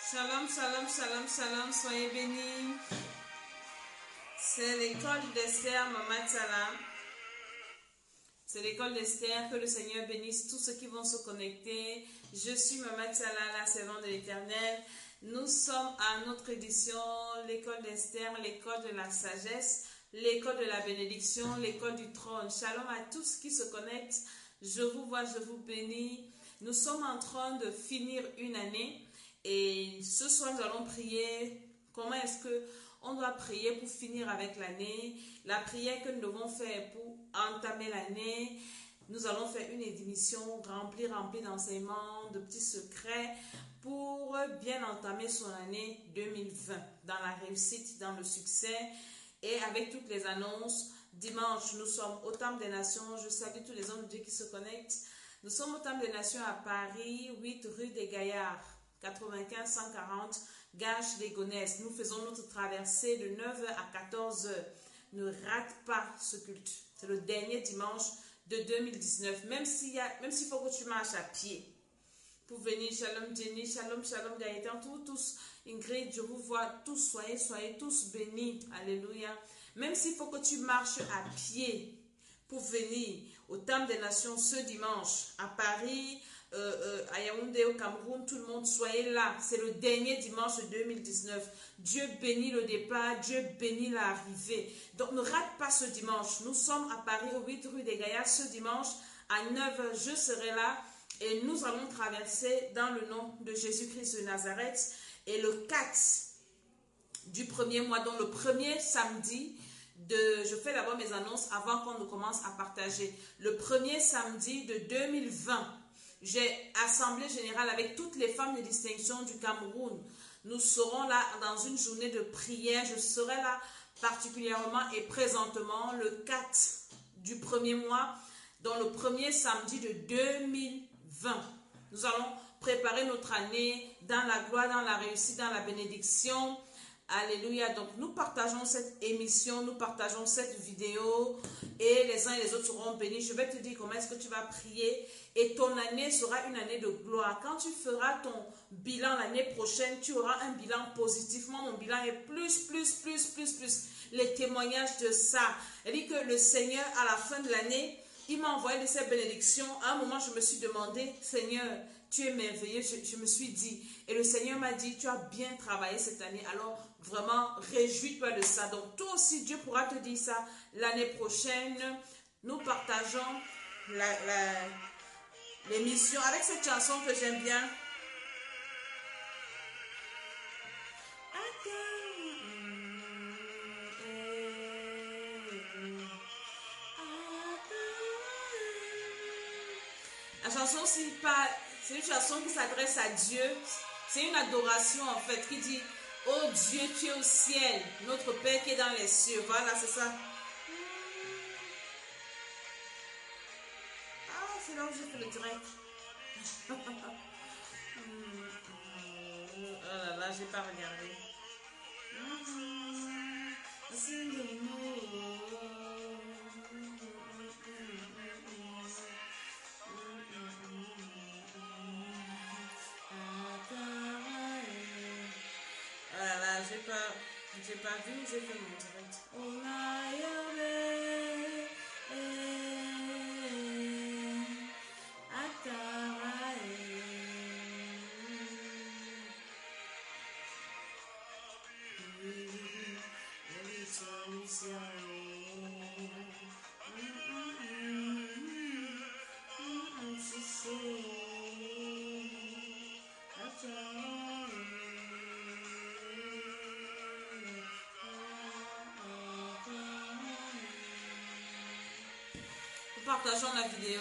Shalom, shalom, shalom, shalom, soyez bénis. C'est l'école d'Esther Mama Tsala. C'est l'école d'Esther. Que le Seigneur bénisse tous ceux qui vont se connecter. Je suis Mama Tsala, la servante de l'Éternel. Nous sommes à notre édition, l'école d'Esther, l'école de la sagesse, l'école de la bénédiction, l'école du trône. Shalom à tous qui se connectent. Je vous vois, je vous bénis. Nous sommes en train de finir une année. Et ce soir, nous allons prier. Comment est-ce qu'on doit prier pour finir avec l'année? La prière que nous devons faire pour entamer l'année. Nous allons faire une émission remplie d'enseignements, de petits secrets pour bien entamer son année 2020 dans la réussite, dans le succès et avec toutes les annonces. Dimanche, nous sommes au Temple des Nations. Je salue tous les hommes de Dieu qui se connectent. Nous sommes au Temple des Nations à Paris, 8 rue des Gaillards. 95 140 Gages des Gonesse. Nous faisons notre traversée de 9h à 14h. Ne rate pas ce culte. C'est le dernier dimanche de 2019. Même s'il faut que tu marches à pied pour venir. Shalom Jenny, shalom Gaëtan, tous Ingrid, je vous vois tous. Soyez tous bénis. Alléluia. Même s'il faut que tu marches à pied pour venir au Temple des Nations ce dimanche à Paris, à Yaoundé, au Cameroun, tout le monde, soyez là. C'est le dernier dimanche de 2019. Dieu bénit le départ, Dieu bénit l'arrivée. Donc ne rate pas ce dimanche. Nous sommes à Paris, au 8 rue des Gaillards, ce dimanche à 9h. Je serai là et nous allons traverser dans le nom de Jésus-Christ de Nazareth. Et le 4 du premier mois, donc le premier samedi, je fais d'abord mes annonces avant qu'on ne commence à partager. Le premier samedi de 2020, j'ai assemblée générale avec toutes les femmes de distinction du Cameroun. Nous serons là dans une journée de prière. Je serai là particulièrement et présentement le 4 du premier mois, dans le premier samedi de 2020. Nous allons préparer notre année dans la gloire, dans la réussite, dans la bénédiction. Alléluia. Donc nous partageons cette émission, nous partageons cette vidéo et les uns et les autres seront bénis. Je vais te dire comment est-ce que tu vas prier et ton année sera une année de gloire. Quand tu feras ton bilan l'année prochaine, tu auras un bilan positif. Moi, mon bilan est plus. Les témoignages de ça. Elle dit que le Seigneur, à la fin de l'année, il m'a envoyé de ces bénédictions. À un moment, je me suis demandé, Seigneur, tu es merveilleux. Je me suis dit, et le Seigneur m'a dit, tu as bien travaillé cette année. Alors, vraiment, réjouis-toi de ça. Donc, toi aussi, Dieu pourra te dire ça l'année prochaine. Nous partageons l'émission avec cette chanson que j'aime bien. La chanson, c'est une chanson qui s'adresse à Dieu. C'est une adoration en fait qui dit, oh Dieu, tu es au ciel, notre Père qui est dans les cieux. Voilà, c'est ça. Ah, c'est là où j'ai fait le direct. Oh là là, j'ai pas regardé. Voilà, j'ai pas vu, j'ai fait mon direct. Oh Partageons la vidéo.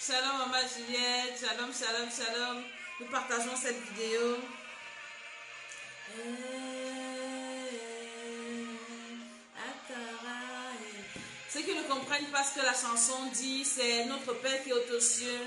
Shalom Maman Juliette, shalom, shalom, shalom. Nous partageons cette vidéo. Ceux qui ne comprennent pas ce que la chanson dit, c'est notre Père qui est aux cieux.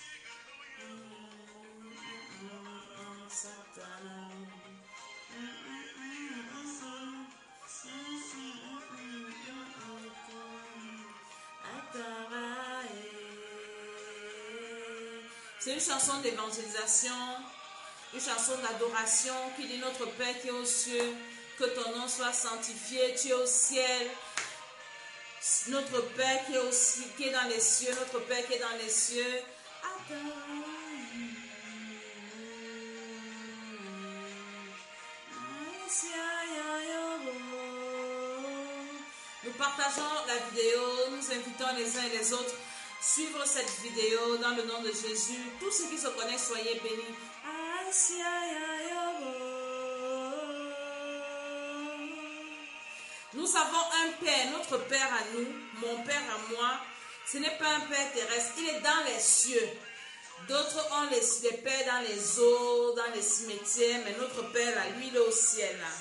C'est une chanson d'évangélisation, une chanson d'adoration qui dit notre Père qui est aux cieux, que ton nom soit sanctifié, tu es au ciel. Notre Père qui est dans les cieux, notre Père qui est dans les cieux. Nous partageons la vidéo, nous invitons les uns et les autres à suivre cette vidéo dans le nom de Jésus. Tous ceux qui se connaissent, soyez bénis. Nous avons un Père, notre Père à nous, mon Père à moi. Ce n'est pas un Père terrestre, il est dans les cieux. D'autres ont les pères dans les eaux, dans les cimetières, mais notre Père, là, lui, il est au ciel. Là.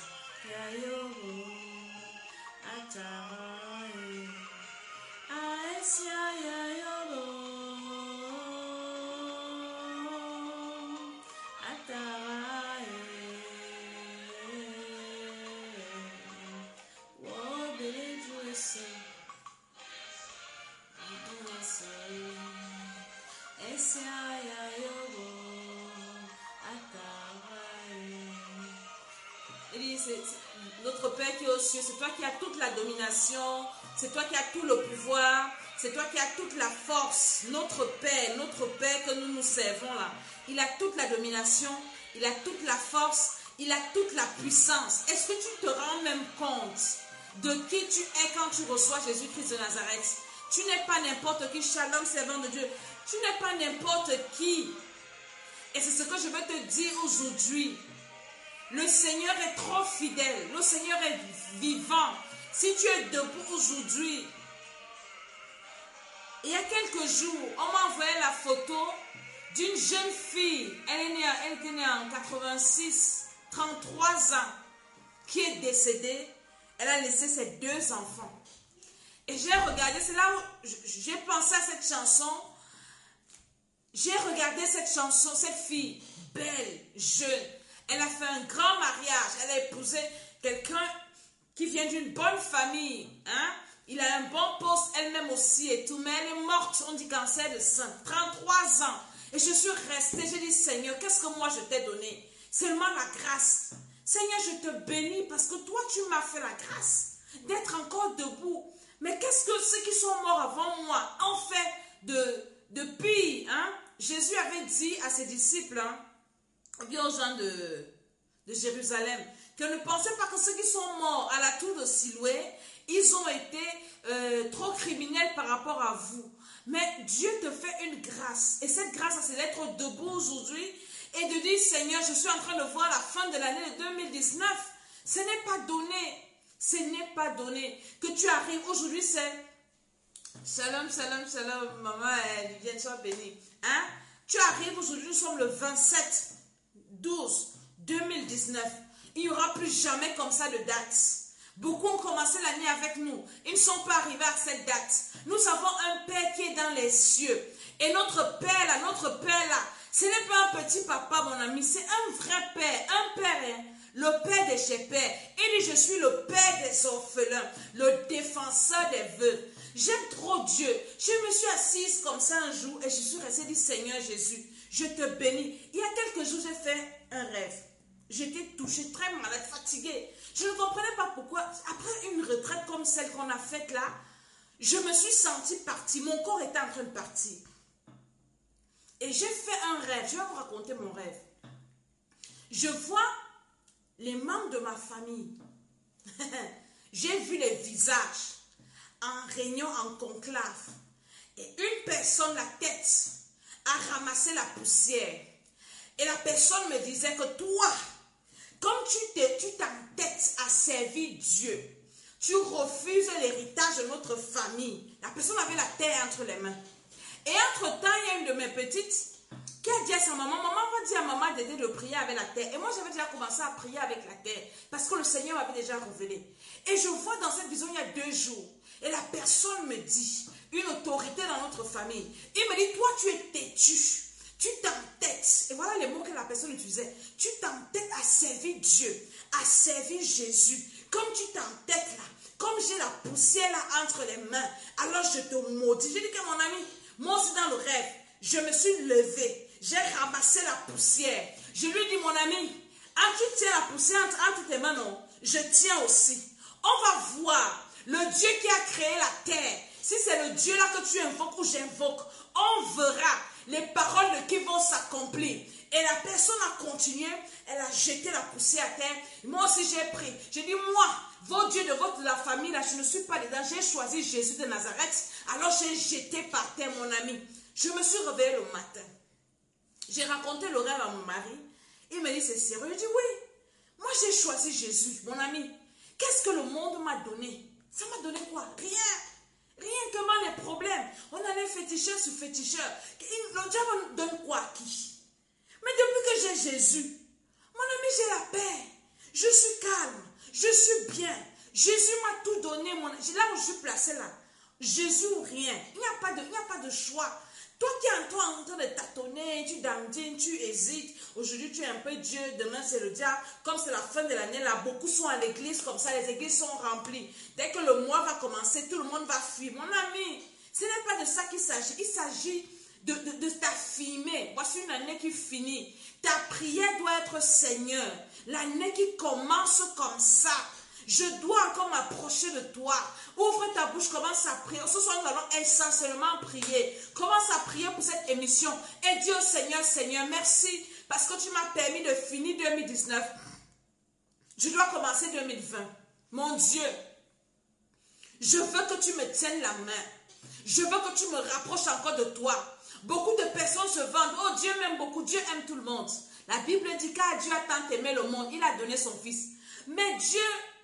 Notre Père qui est aux cieux, c'est toi qui as toute la domination, c'est toi qui as tout le pouvoir, c'est toi qui as toute la force. Notre Père que nous servons là, il a toute la domination, il a toute la force, il a toute la puissance. Est-ce que tu te rends même compte de qui tu es quand tu reçois Jésus-Christ de Nazareth? Tu n'es pas n'importe qui, Shalom, servant de Dieu. Tu n'es pas n'importe qui. Et c'est ce que je veux te dire aujourd'hui. Le Seigneur est trop fidèle. Le Seigneur est vivant. Si tu es debout aujourd'hui, il y a quelques jours, on m'a envoyé la photo d'une jeune fille. Elle était née en 86, 33 ans, qui est décédée. Elle a laissé ses 2 enfants. Et j'ai regardé, c'est là où j'ai pensé à cette chanson. J'ai regardé cette chanson, cette fille, belle, jeune. Elle a fait un grand mariage. Elle a épousé quelqu'un qui vient d'une bonne famille. Hein? Il a un bon poste, elle-même aussi et tout. Mais elle est morte, on dit cancer de sein. 33 ans. Et je suis restée, j'ai dit, Seigneur, qu'est-ce que moi je t'ai donné? Seulement la grâce. Seigneur, je te bénis parce que toi, tu m'as fait la grâce d'être encore debout. Mais qu'est-ce que ceux qui sont morts avant moi ont fait de pire? Hein? Jésus avait dit à ses disciples, hein, bien aux gens de Jérusalem, que ne pensez pas que ceux qui sont morts à la tour de Siloé, ils ont été trop criminels par rapport à vous. Mais Dieu te fait une grâce. Et cette grâce, c'est d'être debout aujourd'hui et de dire, Seigneur, je suis en train de voir la fin de l'année de 2019. Ce n'est pas donné. Ce n'est pas donné. Que tu arrives aujourd'hui, c'est Shalom, shalom, shalom, maman, Vivienne, sois bénie. Hein? Tu arrives aujourd'hui, nous sommes le 27 12 2019. Il n'y aura plus jamais comme ça de date. Beaucoup ont commencé l'année avec nous. Ils ne sont pas arrivés à cette date. Nous avons un Père qui est dans les cieux. Et notre Père là, ce n'est pas un petit papa, mon ami. C'est un vrai Père. Un Père, hein? Le Père des chez pères. Il dit, je suis le Père des orphelins. Le défenseur des veuves. J'aime trop Dieu. Je me suis assise comme ça un jour et je suis restée dit, Seigneur Jésus, je te bénis. Il y a quelques jours, j'ai fait un rêve. J'étais touchée, très malade, fatiguée. Je ne comprenais pas pourquoi. Après une retraite comme celle qu'on a faite là, je me suis sentie partie. Mon corps était en train de partir. Et j'ai fait un rêve. Je vais vous raconter mon rêve. Je vois les membres de ma famille. J'ai vu les visages en réunion, en conclave. Et une personne, la tête, a ramassé la poussière. Et la personne me disait que toi, comme tu t'entêtes à servir Dieu, tu refuses l'héritage de notre famille. La personne avait la terre entre les mains. Et entre-temps, il y a une de mes petites qui a dit à sa maman, maman va dire à maman d'aider de prier avec la terre. Et moi, j'avais déjà commencé à prier avec la terre parce que le Seigneur m'avait déjà révélé. Et je vois dans cette vision il y a 2 jours. Et la personne me dit, une autorité dans notre famille, il me dit, toi tu es têtu, tu t'entêtes. Et voilà les mots que la personne utilisait. Tu t'entêtes à servir Dieu, à servir Jésus. Comme tu t'entêtes là, comme j'ai la poussière là entre les mains, alors je te maudis. J'ai dit que mon ami, moi aussi dans le rêve, je me suis levée, j'ai ramassé la poussière. Je lui ai dit, mon ami, tu tiens la poussière entre tes mains, non? Je tiens aussi. On va voir le Dieu qui a créé la terre. Si c'est le Dieu là que tu invoques ou j'invoque, on verra les paroles qui vont s'accomplir. Et la personne a continué, elle a jeté la poussière à terre. Moi aussi j'ai pris. J'ai dit, moi, vos dieux de la famille là, je ne suis pas dedans. J'ai choisi Jésus de Nazareth. Alors j'ai jeté par terre mon ami. Je me suis réveillée le matin. J'ai raconté le rêve à mon mari. Il me dit, c'est sérieux? Je dis, oui. Moi j'ai choisi Jésus, mon ami. Qu'est-ce que le monde m'a donné? Ça m'a donné quoi? Rien. Rien que mal les problèmes. On allait féticheur sur féticheur. Le diable donne quoi à qui? Mais depuis que j'ai Jésus, mon ami, j'ai la paix. Je suis calme. Je suis bien. Jésus m'a tout donné. Là où je suis placé là. Jésus ou rien. Il n'y a pas de choix. Toi qui es en train de tâtonner, tu dandines, tu hésites. Aujourd'hui, tu es un peu Dieu, demain, c'est le diable. Comme c'est la fin de l'année, là, beaucoup sont à l'église comme ça, les églises sont remplies. Dès que le mois va commencer, tout le monde va fuir. Mon ami, ce n'est pas de ça qu'il s'agit. Il s'agit de t'affirmer. Voici une année qui finit. Ta prière doit être Seigneur. L'année qui commence comme ça. Je dois encore m'approcher de toi. Ouvre ta bouche, commence à prier. Ce soir, nous allons essentiellement prier. Commence à prier pour cette émission. Et dis au Seigneur, Seigneur, merci parce que tu m'as permis de finir 2019. Je dois commencer 2020. Mon Dieu, je veux que tu me tiennes la main. Je veux que tu me rapproches encore de toi. Beaucoup de personnes se vendent. Oh, Dieu m'aime beaucoup. Dieu aime tout le monde. La Bible dit car Dieu a tant aimé le monde. Il a donné son Fils. Mais Dieu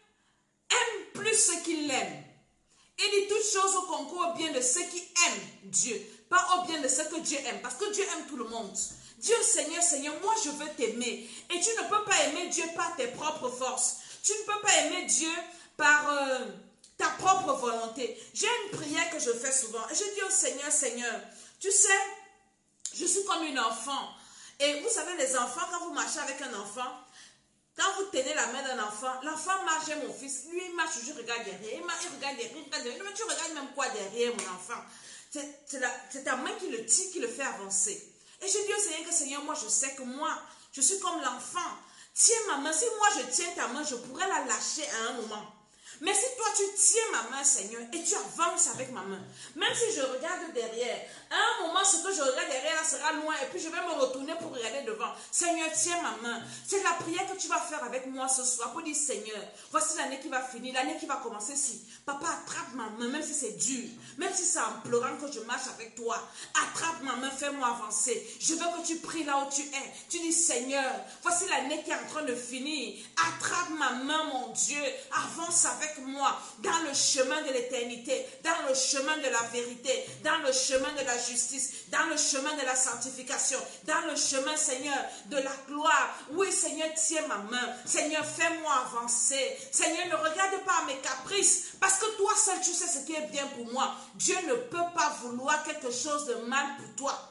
aime plus ceux qui l'aiment. Il dit toutes choses au concours au bien de ceux qui aiment Dieu, pas au bien de ceux que Dieu aime, parce que Dieu aime tout le monde. Dieu, Seigneur, Seigneur, moi je veux t'aimer. Et tu ne peux pas aimer Dieu par tes propres forces. Tu ne peux pas aimer Dieu par ta propre volonté. J'ai une prière que je fais souvent. Et je dis au Seigneur, Seigneur, tu sais, je suis comme une enfant. Et vous savez, les enfants, quand vous marchez avec un enfant, quand vous tenez la main d'un enfant, l'enfant marche, mon fils, lui il marche, je regarde derrière, il regarde derrière, mais tu regardes même quoi derrière mon enfant? C'est ta main qui le tire, qui le fait avancer. Et je dis au Seigneur que Seigneur, moi je sais que moi, je suis comme l'enfant. Tiens ma main, si moi je tiens ta main, je pourrais la lâcher à un moment. Mais si toi tu tiens ma main, Seigneur, et tu avances avec ma main, même si je regarde derrière, à un moment, ce que je regarde derrière sera loin, et puis je vais me retourner pour regarder devant. Seigneur, tiens ma main. C'est la prière que tu vas faire avec moi ce soir pour dire, Seigneur, voici l'année qui va finir, l'année qui va commencer. Si papa attrape ma main, même si c'est dur, même si c'est en pleurant que je marche avec toi, attrape ma main, fais-moi avancer. Je veux que tu pries là où tu es. Tu dis, Seigneur, voici l'année qui est en train de finir. Attrape ma main, mon Dieu, avance avec moi dans le chemin de l'éternité, dans le chemin de la vérité, dans le chemin de la justice, dans le chemin de la sanctification, dans le chemin, Seigneur, de la gloire. Oui, Seigneur, tiens ma main. Seigneur, fais-moi avancer. Seigneur, ne regarde pas à mes caprices, parce que toi seul, tu sais ce qui est bien pour moi. Dieu ne peut pas vouloir quelque chose de mal pour toi.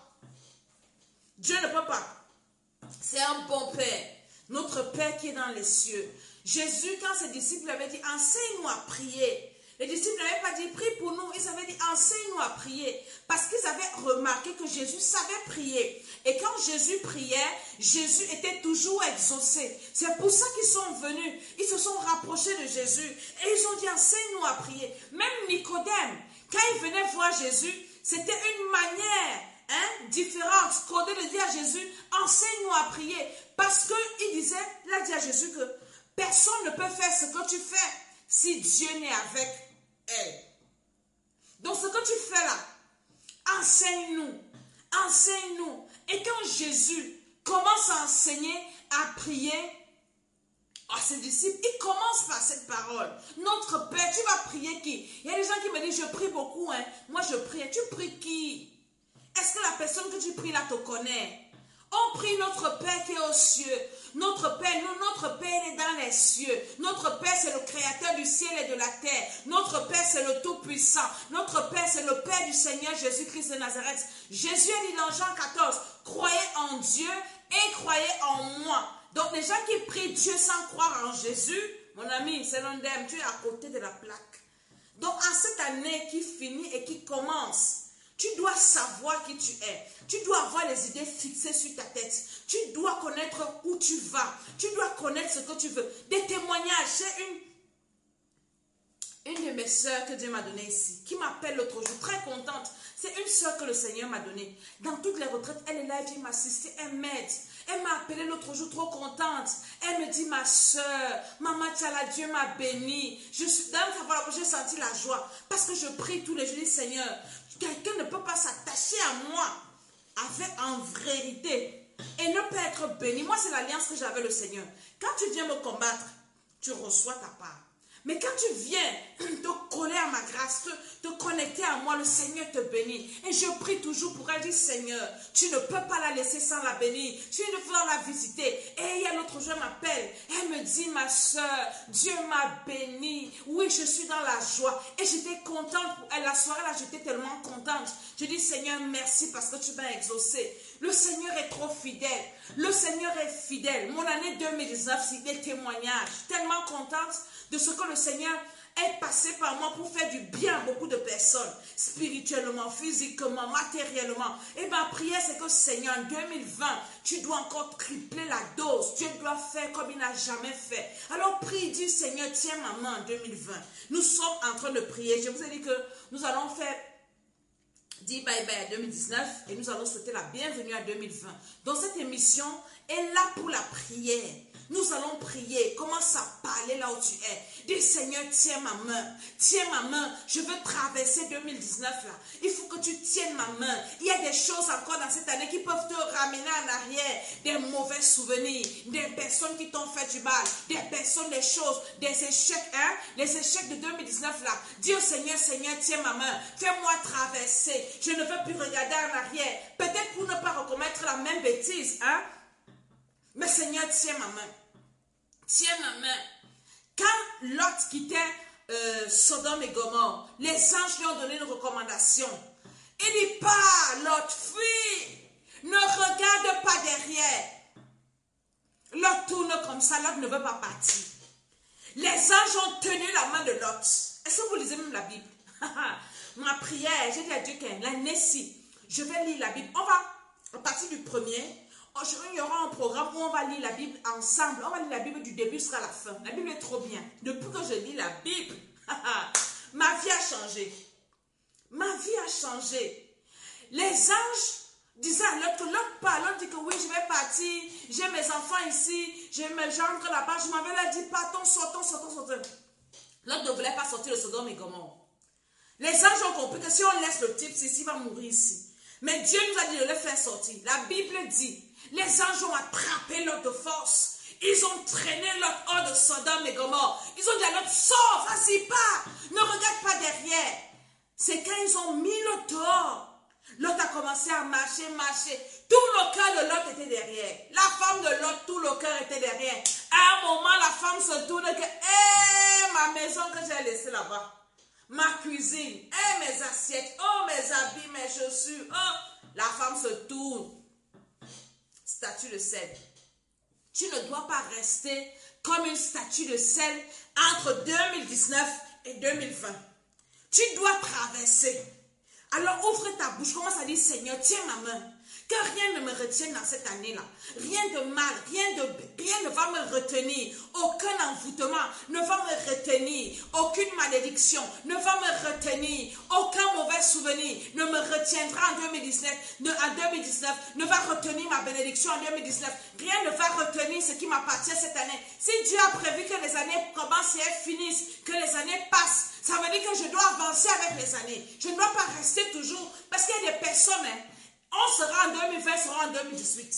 Dieu ne peut pas. C'est un bon Père. Notre Père qui est dans les cieux. Jésus, quand ses disciples avaient dit, enseigne-nous à prier. Les disciples n'avaient pas dit, prie pour nous. Ils avaient dit, enseigne-nous à prier. Parce qu'ils avaient remarqué que Jésus savait prier. Et quand Jésus priait, Jésus était toujours exaucé. C'est pour ça qu'ils sont venus. Ils se sont rapprochés de Jésus. Et ils ont dit, enseigne-nous à prier. Même Nicodème, quand il venait voir Jésus, c'était une manière différente, codée de dire à Jésus, enseigne-nous à prier. Parce qu'il disait, il a dit à Jésus que personne ne peut faire ce que tu fais si Dieu n'est avec elle. Donc ce que tu fais là, enseigne-nous, enseigne-nous. Et quand Jésus commence à enseigner, à prier à ses disciples, il commence par cette parole. Notre Père, tu vas prier qui? Il y a des gens qui me disent, je prie beaucoup, moi je prie. Tu pries qui? personne que tu pries là te connaît. On prie notre Père qui est aux cieux. Notre Père est dans les cieux. Notre Père, c'est le créateur du ciel et de la terre. Notre Père, c'est le Tout-Puissant. Notre Père, c'est le Père du Seigneur Jésus-Christ de Nazareth. Jésus a dit dans Jean 14, croyez en Dieu et croyez en moi. Donc les gens qui prient Dieu sans croire en Jésus, mon ami, c'est l'ondème, tu es à côté de la plaque. Donc en cette année qui finit et qui commence, tu dois savoir qui tu es. Tu dois avoir les idées fixées sur ta tête. Tu dois connaître où tu vas. Tu dois connaître ce que tu veux. Des témoignages. J'ai une de mes soeurs que Dieu m'a donnée ici, qui m'appelle l'autre jour, très contente. C'est une soeur que le Seigneur m'a donnée. Dans toutes les retraites, elle est là, elle vient m'assister, elle m'aide. Elle m'a appelée l'autre jour, trop contente. Elle me dit, ma soeur, Maman Tchala, Dieu m'a bénie. Je suis dans sa voix, j'ai senti la joie. Parce que je prie tous les jours, je dis, Seigneur, quelqu'un ne peut pas s'attacher à moi avec en vérité et ne pas être béni. Moi, c'est l'alliance que j'ai avec le Seigneur. Quand tu viens me combattre, tu reçois ta part. Mais quand tu viens te coller à ma grâce, te connecter à moi, le Seigneur te bénit. Et je prie toujours pour elle, dire, Seigneur, tu ne peux pas la laisser sans la bénir. Tu ne peux pas la visiter. Et il y a l'autre jour, elle m'appelle. Elle me dit, ma soeur, Dieu m'a béni. Oui, je suis dans la joie. Et j'étais contente pour elle. La soirée là, j'étais tellement contente. Je dis, Seigneur, merci parce que tu m'as exaucé. Le Seigneur est trop fidèle. Le Seigneur est fidèle. Mon année 2019, c'est des témoignages. Tellement contente de ce que le Seigneur est passé par moi pour faire du bien à beaucoup de personnes, spirituellement, physiquement, matériellement. Et ma prière, c'est que Seigneur, en 2020, tu dois encore tripler la dose. Dieu doit faire comme il n'a jamais fait. Alors prie, dis Seigneur, tiens ma main en 2020. Nous sommes en train de prier. Je vous ai dit que nous allons faire dit bye bye à 2019 et nous allons souhaiter la bienvenue à 2020. Donc cette émission est là pour la prière. Nous allons prier. Commence à parler là où tu es. Dis Seigneur, tiens ma main. Tiens ma main. Je veux traverser 2019 là. Il faut que tu tiennes ma main. Il y a des choses encore dans cette année qui peuvent te ramener en arrière. Des mauvais souvenirs. Des personnes qui t'ont fait du mal. Des personnes, des choses. Des échecs. Hein? Les échecs de 2019 là. Dis au Seigneur, Seigneur, tiens ma main. Fais-moi traverser. Je ne veux plus regarder en arrière. Peut-être pour ne pas recommettre la même bêtise. Hein? Mais Seigneur, tiens ma main. Tiens ma main. Quand Lot quittait Sodome et Gomorrhe, les anges lui ont donné une recommandation. Il dit pas, Lot, fuis. Ne regarde pas derrière. Lot tourne comme ça, Lot ne veut pas partir. Les anges ont tenu la main de Lot. Est-ce que vous lisez même la Bible? Ma prière, j'ai dit à Dieu qu'elle l'année-ci, je vais lire la Bible. On va, à partir du premier, il y aura un programme où on va lire la Bible ensemble. On va lire la Bible du début jusqu'à la fin. La Bible est trop bien. Depuis que je lis la Bible, ma vie a changé. Ma vie a changé. Les anges disaient à l'autre que l'autre parle. L'autre dit que oui, je vais partir. J'ai mes enfants ici. J'ai mes gendres là-bas. Je m'avais là dit, partons, sortons. L'autre ne voulait pas sortir de Sodome et Gomorrhe. Les anges ont compris que si on laisse le type ici, il va mourir ici. Mais Dieu nous a dit de le faire sortir. La Bible dit, les anges ont attrapé Lot de force. Ils ont traîné Lot hors de Sodome et Gomorrhe. Ils ont dit à Lot, sors, vas-y, pars. Ne regarde pas derrière. C'est quand ils ont mis Lot dehors. Lot a commencé à marcher. Tout le cœur de Lot était derrière. La femme de Lot, tout le cœur était derrière. À un moment, la femme se tourne que, ma maison que j'ai laissée là-bas. Ma cuisine, mes assiettes, mes habits, mes chaussures, la femme se tourne. Statue de sel. Tu ne dois pas rester comme une statue de sel entre 2019 et 2020. Tu dois traverser. Alors ouvre ta bouche, commence à dire Seigneur, tiens ma main. Que rien ne me retienne dans cette année-là. Rien de mal, rien ne va me retenir. Aucun envoûtement ne va me retenir. Aucune malédiction ne va me retenir. Aucun mauvais souvenir ne me retiendra en 2019. Ne va retenir ma bénédiction en 2019. Rien ne va retenir ce qui m'appartient cette année. Si Dieu a prévu que les années commencent et finissent, que les années passent, ça veut dire que je dois avancer avec les années. Je ne dois pas rester toujours. Parce qu'il y a des personnes, on sera en 2020, sera en 2018.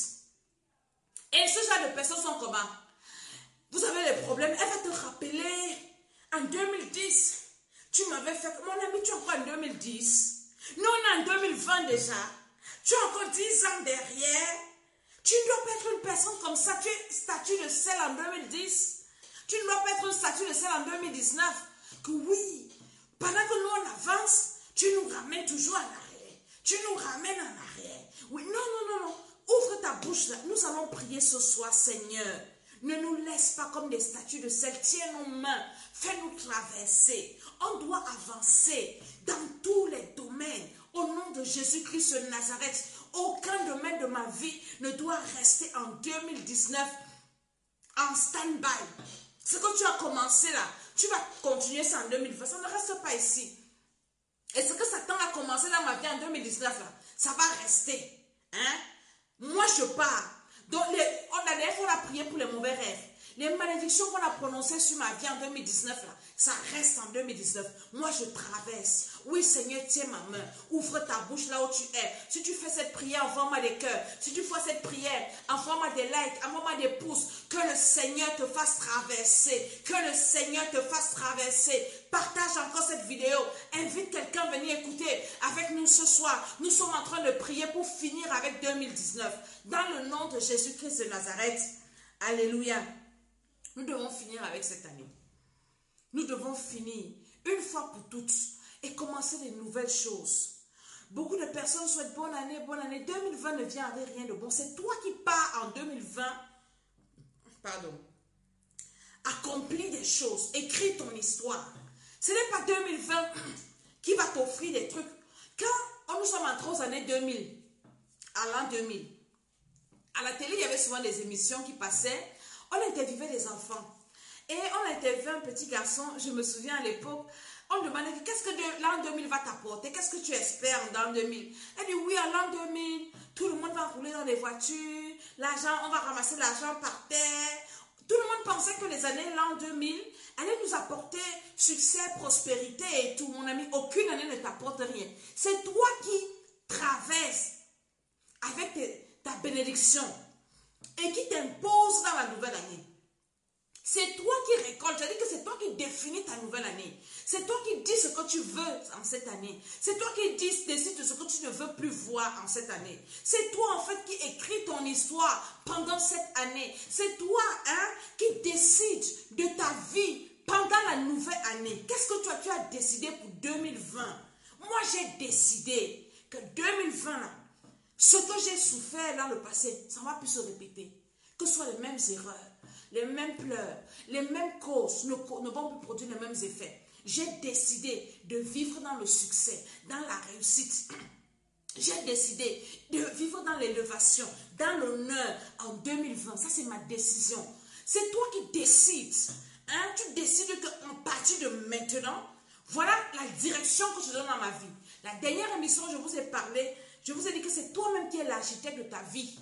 Et ce genre de personnes sont comment? Vous avez des problèmes. Elle va te rappeler en 2010. Tu m'avais fait. Mon ami, tu es encore en 2010. Nous, on est en 2020 déjà. Tu as encore 10 ans derrière. Tu ne dois pas être une personne comme ça. Tu es statut de sel en 2010. Tu ne dois pas être un statut de sel en 2019. Que oui, pendant que nous on avance, tu nous ramènes toujours en arrière. Tu nous ramènes en arrière. Oui, non. Ouvre ta bouche là. Nous allons prier ce soir, Seigneur. Ne nous laisse pas comme des statues de sel. Tiens nos mains. Fais-nous traverser. On doit avancer dans tous les domaines. Au nom de Jésus-Christ de Nazareth, aucun domaine de ma vie ne doit rester en 2019 en stand-by. Ce que tu as commencé là, tu vas continuer ça en 2020. Ça ne reste pas ici. Et ce que Satan a commencé dans ma vie en 2019 là, ça va rester. Hein? Moi je pars. Donc, la dernière fois, on a prié pour les mauvais rêves. Les malédictions qu'on a prononcées sur ma vie en 2019, là, ça reste en 2019. Moi, je traverse. Oui, Seigneur, tiens ma main. Ouvre ta bouche là où tu es. Si tu fais cette prière, envoie-moi des cœurs. Si tu fais cette prière, envoie-moi des likes, envoie-moi des pouces. Que le Seigneur te fasse traverser. Que le Seigneur te fasse traverser. Partage encore cette vidéo. Invite quelqu'un à venir écouter avec nous ce soir. Nous sommes en train de prier pour finir avec 2019. Dans le nom de Jésus-Christ de Nazareth. Alléluia. Nous devons finir avec cette année. Nous devons finir une fois pour toutes et commencer de nouvelles choses. Beaucoup de personnes souhaitent bonne année, bonne année. 2020 ne vient avec rien de bon. C'est toi qui pars en 2020. Accomplis des choses. Écris ton histoire. Ce n'est pas 2020 qui va t'offrir des trucs. Quand nous sommes entrés aux années 2000, à l'an 2000, à la télé, il y avait souvent des émissions qui passaient. On interviewait des enfants. Et on interviewait un petit garçon, je me souviens à l'époque, on demandait qu'est-ce que l'an 2000 va t'apporter, qu'est-ce que tu espères en l'an 2000. Elle dit oui, en l'an 2000, tout le monde va rouler dans des voitures, l'argent, on va ramasser l'argent par terre. Tout le monde pensait que les années l'an 2000 allaient nous apporter succès, prospérité et tout. Mon ami, aucune année ne t'apporte rien. C'est toi qui traverses avec ta bénédiction et qui t'impose dans la nouvelle année. C'est toi qui récoltes, c'est-à-dire que c'est toi qui définis ta nouvelle année. C'est toi qui dis ce que tu veux en cette année. C'est toi qui décides de ce que tu ne veux plus voir en cette année. C'est toi en fait qui écris ton histoire pendant cette année. C'est toi qui décides de ta vie pendant la nouvelle année. Qu'est-ce que tu as décidé pour 2020? Moi j'ai décidé que 2020 là, ce que j'ai souffert dans le passé, ça ne va plus se répéter. Que ce soit les mêmes erreurs, les mêmes pleurs, les mêmes causes ne vont plus produire les mêmes effets. J'ai décidé de vivre dans le succès, dans la réussite. J'ai décidé de vivre dans l'élévation, dans l'honneur en 2020. Ça, c'est ma décision. C'est toi qui décides. Tu décides qu'à partir de maintenant, voilà la direction que je donne dans ma vie. La dernière émission, je vous ai parlé. Je vous ai dit que c'est toi-même qui es l'architecte de ta vie.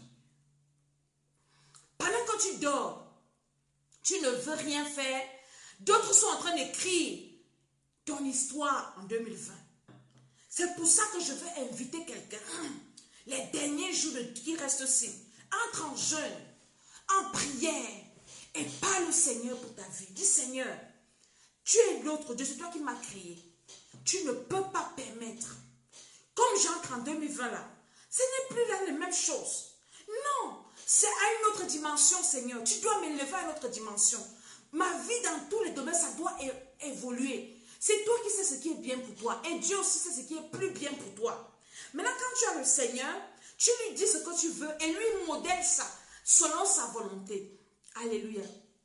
Pendant que tu dors, tu ne veux rien faire. D'autres sont en train d'écrire ton histoire en 2020. C'est pour ça que je veux inviter quelqu'un. Les derniers jours qui restent aussi. Entre en jeûne, en prière et parle au Seigneur pour ta vie. Dis Seigneur, tu es l'autre Dieu, c'est toi qui m'as créé. Tu ne peux pas permettre. Comme j'entre en 2020 là, ce n'est plus là les mêmes choses. Non, c'est à une autre dimension, Seigneur. Tu dois m'élever à une autre dimension. Ma vie dans tous les domaines, ça doit évoluer. C'est toi qui sais ce qui est bien pour toi. Et Dieu aussi sait ce qui est plus bien pour toi. Maintenant, quand tu as le Seigneur, tu lui dis ce que tu veux et lui modèle ça selon sa volonté. Alléluia.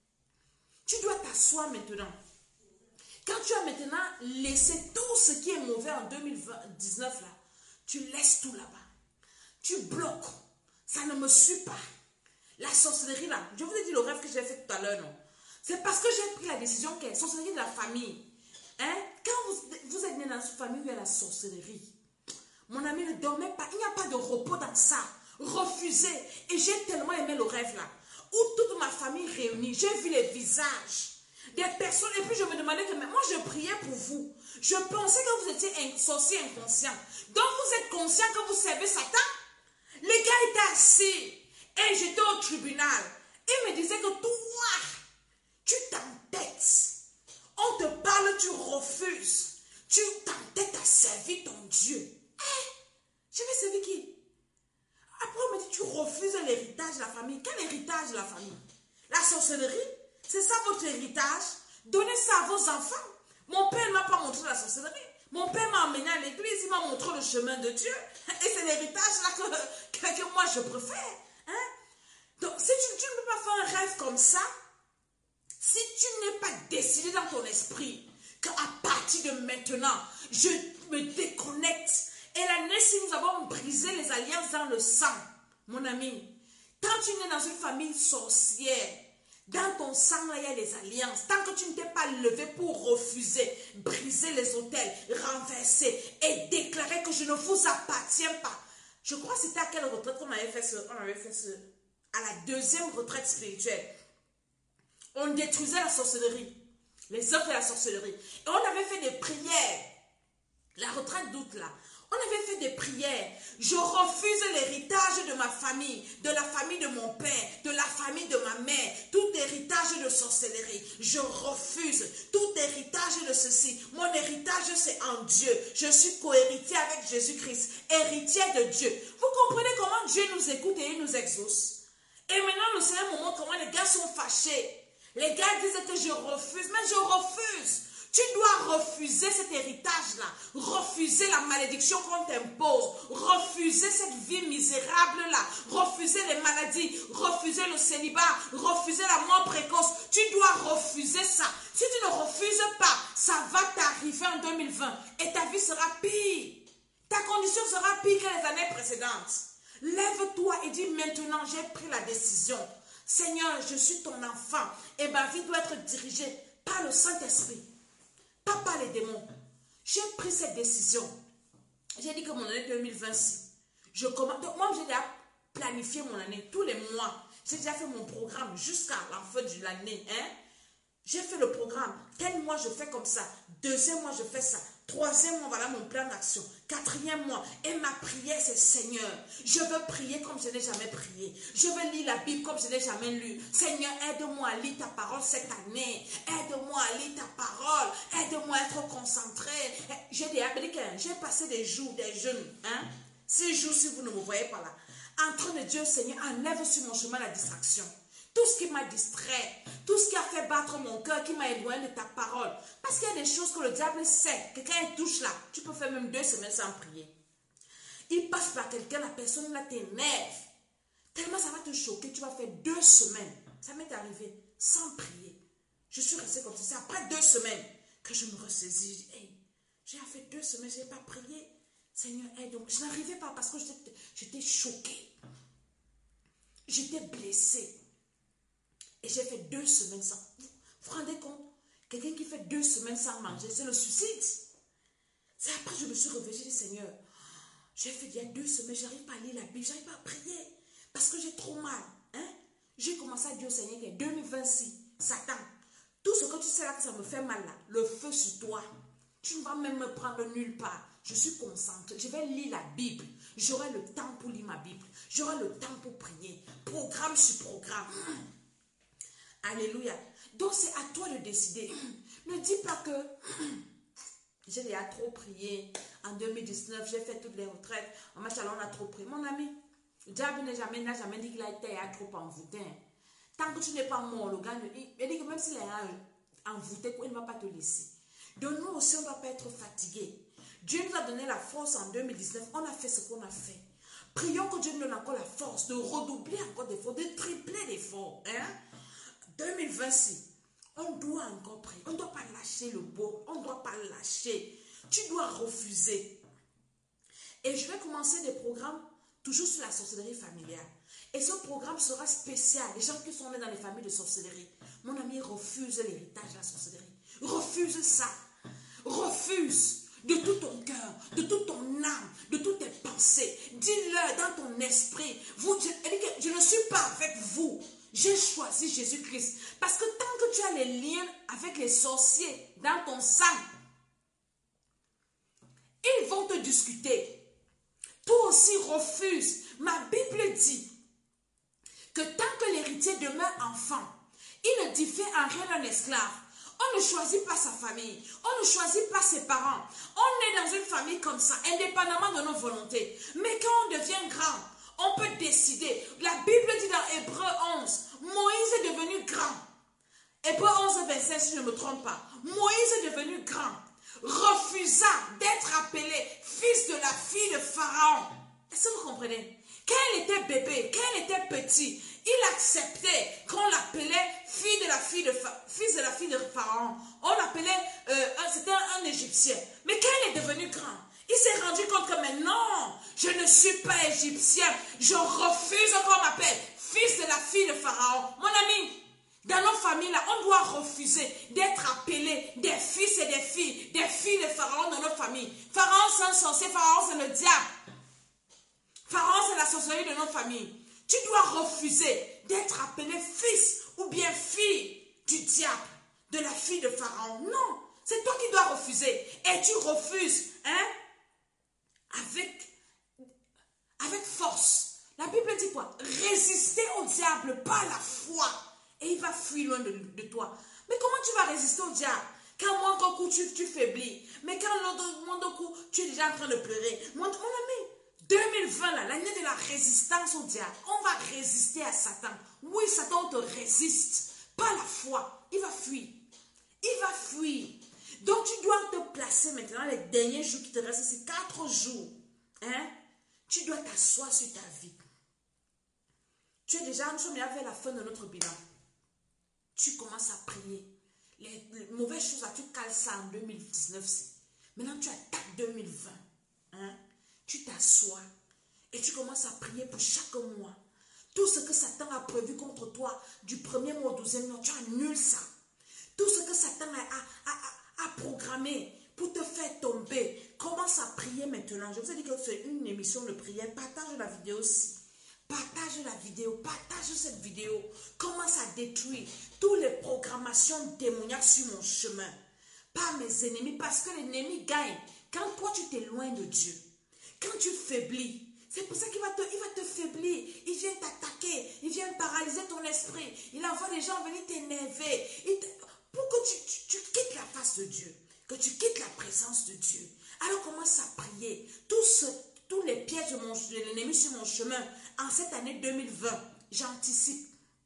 Tu dois t'asseoir maintenant. Quand tu as maintenant laissé tout ce qui est mauvais en 2019 là, tu laisses tout là-bas. Tu bloques. Ça ne me suit pas. La sorcellerie là, je vous ai dit le rêve que j'ai fait tout à l'heure, non? C'est parce que j'ai pris la décision que la sorcellerie de la famille. Quand vous êtes né dans une famille où il y a la sorcellerie, mon ami, ne dormez pas. Il n'y a pas de repos dans ça. Refusez. Et j'ai tellement aimé le rêve là, où toute ma famille réunie, j'ai vu les visages des personnes. Et puis je me demandais que moi je priais pour vous. Je pensais que vous étiez un sorcier inconscient. Donc vous êtes conscient que vous servez Satan. Les gars étaient assis. Et j'étais au tribunal. Il me disait que toi, tu t'entêtes. On te parle, tu refuses. Tu t'entêtes à servir ton Dieu. Je vais servir qui? de la famille. Quel héritage de la famille? La sorcellerie? C'est ça votre héritage? Donnez ça à vos enfants. Mon père ne m'a pas montré la sorcellerie. Mon père m'a emmené à l'église, il m'a montré le chemin de Dieu. Et c'est l'héritage là que moi je préfère. Hein? Donc, si tu ne peux pas faire un rêve comme ça, si tu n'es pas décidé dans ton esprit qu'à partir de maintenant, je me déconnecte. Et l'année, si nous avons brisé les alliances dans le sang, mon ami, quand tu es dans une famille sorcière, dans ton sang, là, il y a des alliances. Tant que tu ne t'es pas levé pour refuser, briser les autels, renverser et déclarer que je ne vous appartiens pas. Je crois que c'était à quelle retraite qu'on avait fait à la deuxième retraite spirituelle. On détruisait la sorcellerie, les œuvres de la sorcellerie. Et on avait fait des prières. La retraite d'août là, on avait fait des prières. Je refuse l'héritage de ma famille, de la famille de mon père, de la famille de ma mère, tout héritage de sorcellerie. Je refuse tout héritage de ceci. Mon héritage, c'est en Dieu. Je suis cohéritier avec Jésus-Christ, héritier de Dieu. Vous comprenez comment Dieu nous écoute et il nous exauce? Et maintenant, le Seigneur me montre comment les gars sont fâchés. Les gars disent que je refuse, mais je refuse. Tu dois refuser cet héritage-là, refuser la malédiction qu'on t'impose, refuser cette vie misérable-là, refuser les maladies, refuser le célibat, refuser la mort précoce. Tu dois refuser ça. Si tu ne refuses pas, ça va t'arriver en 2020 et ta vie sera pire. Ta condition sera pire que les années précédentes. Lève-toi et dis maintenant, j'ai pris la décision. Seigneur, je suis ton enfant et ma vie doit être dirigée par le Saint-Esprit. Pas par les démons. J'ai pris cette décision. J'ai dit que mon année 2026, je commence. Donc moi, j'ai déjà planifié mon année tous les mois. J'ai déjà fait mon programme jusqu'à la fin de l'année. Hein? J'ai fait le programme. Tel mois, je fais comme ça. Deuxième mois, je fais ça. Troisième mois, voilà mon plan d'action. Quatrième mois. Et ma prière, c'est Seigneur, je veux prier comme je n'ai jamais prié. Je veux lire la Bible comme je n'ai jamais lu. Seigneur, aide-moi à lire ta parole cette année. Aide-moi à lire ta parole. Aide-moi à être concentré. J'ai passé des jours, des jeûnes. Hein? 6 jours, si vous ne me voyez pas là. En train de Dieu, Seigneur, enlève sur mon chemin la distraction. Tout ce qui m'a distrait, tout ce qui a fait battre mon cœur, qui m'a éloigné de ta parole. Parce qu'il y a des choses que le diable sait, que quand il touche là, tu peux faire même 2 semaines sans prier. Il passe par quelqu'un, la personne là t'énerve. Tellement ça va te choquer, tu vas faire 2 semaines. Ça m'est arrivé sans prier. Je suis restée comme ça. C'est après 2 semaines que je me ressaisis. Je dis, hey, j'ai fait 2 semaines, je n'ai pas prié. Seigneur, aide-moi. Je n'arrivais pas parce que j'étais choquée. J'étais blessée. Et j'ai fait 2 semaines sans. Vous vous rendez compte? Quelqu'un qui fait 2 semaines sans manger, c'est le suicide. C'est après que je me suis réveillée, j'ai dit, Seigneur, j'ai fait il y a 2 semaines, j'arrive pas à lire la Bible, j'arrive pas à prier. Parce que j'ai trop mal. Hein? J'ai commencé à dire au Seigneur que 2026, Satan, tout ce que tu sais là que ça me fait mal là, le feu sur toi. Tu ne vas même me prendre nulle part. Je suis concentrée. Je vais lire la Bible. J'aurai le temps pour lire ma Bible. J'aurai le temps pour prier. Programme sur programme. Alléluia. Donc c'est à toi de décider. Ne dis pas que j'ai déjà trop prié. En 2019, j'ai fait toutes les retraites. En machallah, on a trop prié. Mon ami, le diable n'a jamais dit qu'il a été trop envoûté. Tant que tu n'es pas mort, le gars, il dit que même s'il est envoûté, il ne va pas te laisser. Donc nous aussi, on ne doit pas être fatigué. Dieu nous a donné la force en 2019. On a fait ce qu'on a fait. Prions que Dieu nous donne encore la force de redoubler encore d'efforts, de tripler d'efforts. Hein? 2026, on doit encore prier. On ne doit pas lâcher le beau. On ne doit pas lâcher. Tu dois refuser. Et je vais commencer des programmes toujours sur la sorcellerie familiale. Et ce programme sera spécial. Les gens qui sont nés dans les familles de sorcellerie. Mon ami, refuse l'héritage de la sorcellerie. Refuse ça. Refuse de tout ton cœur, de toute ton âme, de toutes tes pensées. Dis-le dans ton esprit. Je ne suis pas avec vous. J'ai choisi Jésus-Christ. Parce que tant que tu as les liens avec les sorciers dans ton sang, ils vont te discuter. Toi aussi refuse. Ma Bible dit que tant que l'héritier demeure enfant, il ne diffère en rien d'un esclave. On ne choisit pas sa famille. On ne choisit pas ses parents. On est dans une famille comme ça, indépendamment de nos volontés. Mais quand on devient grand, On peut décider. La Bible dit dans Hébreu 11, Moïse est devenu grand. Hébreu 11, 25, si je ne me trompe pas. Moïse est devenu grand. Refusa d'être appelé fils de la fille de Pharaon. Est-ce que vous comprenez? Quand il était bébé, quand il était petit, il acceptait qu'on l'appelait fils de la fille de Pharaon. On l'appelait, c'était un Égyptien. Mais quand il est devenu grand, il s'est rendu compte que maintenant, je ne suis pas égyptien. Je refuse qu'on m'appelle fils de la fille de Pharaon. Mon ami, dans nos familles, là, on doit refuser d'être appelés des fils et des filles de Pharaon dans nos familles. Pharaon, c'est un sorcier, Pharaon, c'est le diable. Pharaon, c'est la sorcellerie de nos familles. Tu dois refuser d'être appelé fils ou bien fille du diable, de la fille de Pharaon. Non, c'est toi qui dois refuser. Et tu refuses, avec force. La Bible dit quoi? Résister au diable par la foi. Et il va fuir loin de toi. Mais comment tu vas résister au diable? Quand moi, un coup, tu faiblis. Mais quand l'autre coup, tu es déjà en train de pleurer. Mon ami, 2020, l'année de la résistance au diable. On va résister à Satan. Oui, Satan te résiste. Par la foi. Il va fuir. Il va fuir. Donc, tu dois te placer maintenant, les derniers jours qui te restent, c'est 4 jours. Tu dois t'asseoir sur ta vie. Nous sommes déjà vers la fin de notre bilan. Tu commences à prier. Les mauvaises choses, là, tu cales ça en 2019. Maintenant, tu attaques 2020. Tu t'assois et tu commences à prier pour chaque mois. Tout ce que Satan a prévu contre toi, du 1er mois au 12e mois, tu annules ça. Tout ce que Satan a programmé pour te faire tomber, commence à prier maintenant. Je vous ai dit que c'est une émission de prière. Partage la vidéo aussi. Partage la vidéo, partage cette vidéo. Commence à détruire toutes les programmations démoniaques sur mon chemin. Pas mes ennemis, parce que l'ennemi gagne. Quand toi tu t'éloignes de Dieu, quand tu faiblis, c'est pour ça qu'il va te faiblir. Il vient t'attaquer, il vient paralyser ton esprit. Il envoie des gens venir t'énerver. Pour que tu quittes la face de Dieu, que tu quittes la présence de Dieu. Alors commence à prier. Tous les pièges de l'ennemi sur mon chemin, en cette année 2020, j'anticipe.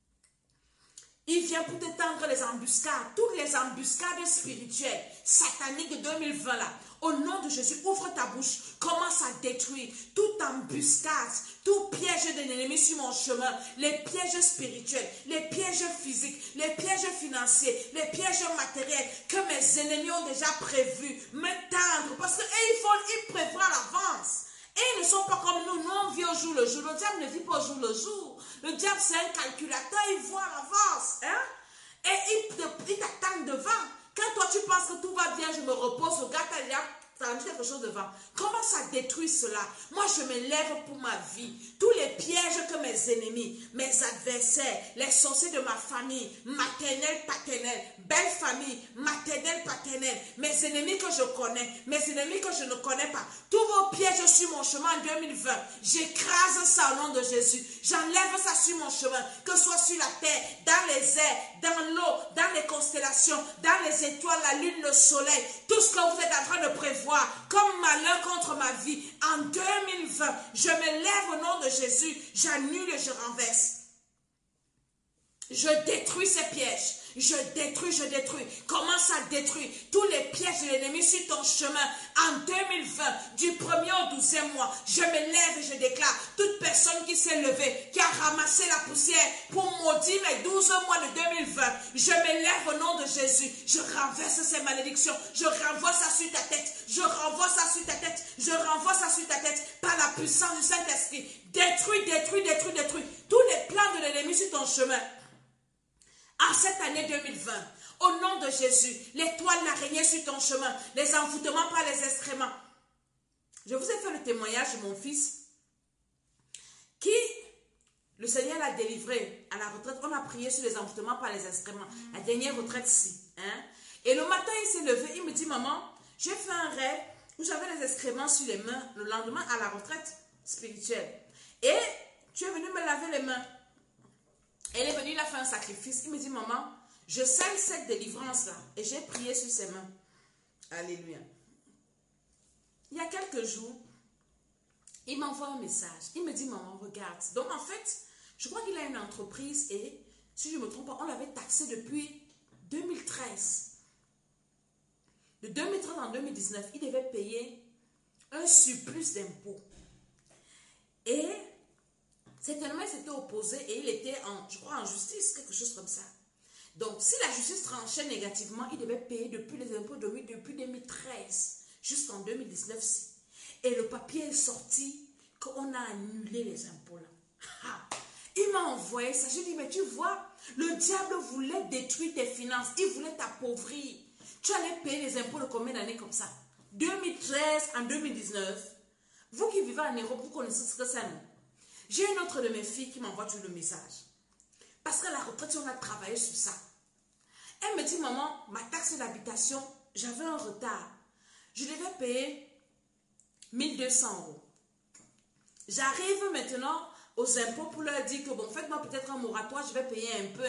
Il vient pour te tendre les embuscades, toutes les embuscades spirituelles, sataniques de 2020 là. Au nom de Jésus, ouvre ta bouche, commence à détruire toute embuscade, tout piège de l'ennemi sur mon chemin, les pièges spirituels, les pièges physiques, les pièges financiers, les pièges matériels que mes ennemis ont déjà prévus, me tendre, parce qu'ils prévoient à l'avance. Et ils ne sont pas comme nous, nous on vit au jour le jour. Le diable ne vit pas au jour le jour. Le diable c'est un calculateur, il voit à l'avance. Et il t'attend devant. Quand toi tu penses que tout va bien, je me repose, regarde, tu as quelque chose devant. Commence à détruire cela. Moi je me lève pour ma vie. Tous les pièges que mes ennemis, mes adversaires, les sorciers de ma famille, maternelle, paternelle, belle famille, maternelle, paternelle, mes ennemis que je connais, mes ennemis que je ne connais pas, tous vos pièges sur mon chemin en 2020, j'écrase ça au nom de Jésus. J'enlève ça sur mon chemin, que ce soit sur la terre, dans les airs, dans l'eau, dans les constellations, dans les étoiles, la lune, le soleil, tout ce que vous êtes en train de prévoir comme malheur contre ma vie. En 2020, je me lève au nom de Jésus, j'annule et je renverse. Je détruis ces pièges. Je détruis. Commence à détruire tous les pièges de l'ennemi sur ton chemin. En 2020, du 1er au 12e mois, je me lève et je déclare, toute personne qui s'est levée, qui a ramassé la poussière pour maudire mes 12 mois de 2020, je me lève au nom de Jésus. Je renverse ces malédictions. Je renvoie ça sur ta tête. Je renvoie ça sur ta tête. Je renvoie ça sur ta tête par la puissance du Saint-Esprit. Détruis tous les plans de l'ennemi sur ton chemin. En cette année 2020, au nom de Jésus, l'étoile d'araignée sur ton chemin, les envoûtements par les excréments. Je vous ai fait le témoignage de mon fils qui, le Seigneur l'a délivré à la retraite. On a prié sur les envoûtements par les excréments. La dernière retraite-ci. Et le matin, il s'est levé, il me dit, maman, j'ai fait un rêve où j'avais les excréments sur les mains le lendemain à la retraite spirituelle. Et tu es venu me laver les mains. Elle est venue, il a fait un sacrifice. Il me dit, maman, je scelle cette délivrance-là. Et j'ai prié sur ses mains. Alléluia. Il y a quelques jours, Il m'envoie un message. Il me dit, maman, regarde. Donc, en fait, je crois qu'il a une entreprise et, si je ne me trompe pas, on l'avait taxé depuis 2013. De 2013 en 2019, il devait payer un surplus d'impôts. Et, certainement, il s'était opposé et il était, je crois, en justice, quelque chose comme ça. Donc, si la justice tranchait négativement, il devait payer depuis les impôts depuis 2013 jusqu'en 2019. Et le papier est sorti qu'on a annulé les impôts là. Il m'a envoyé ça. Je lui ai dit, mais tu vois, le diable voulait détruire tes finances. Il voulait t'appauvrir. Tu allais payer les impôts de combien d'années comme ça? 2013 en 2019. Vous qui vivez en Europe, vous connaissez ce que c'est, non? J'ai une autre de mes filles qui m'envoie toujours le message. Parce qu'à la retraite, on a travaillé sur ça. Elle me dit, maman, ma taxe d'habitation, j'avais un retard. Je devais payer 1200 €. J'arrive maintenant aux impôts pour leur dire que, bon, faites-moi peut-être un moratoire, je vais payer un peu.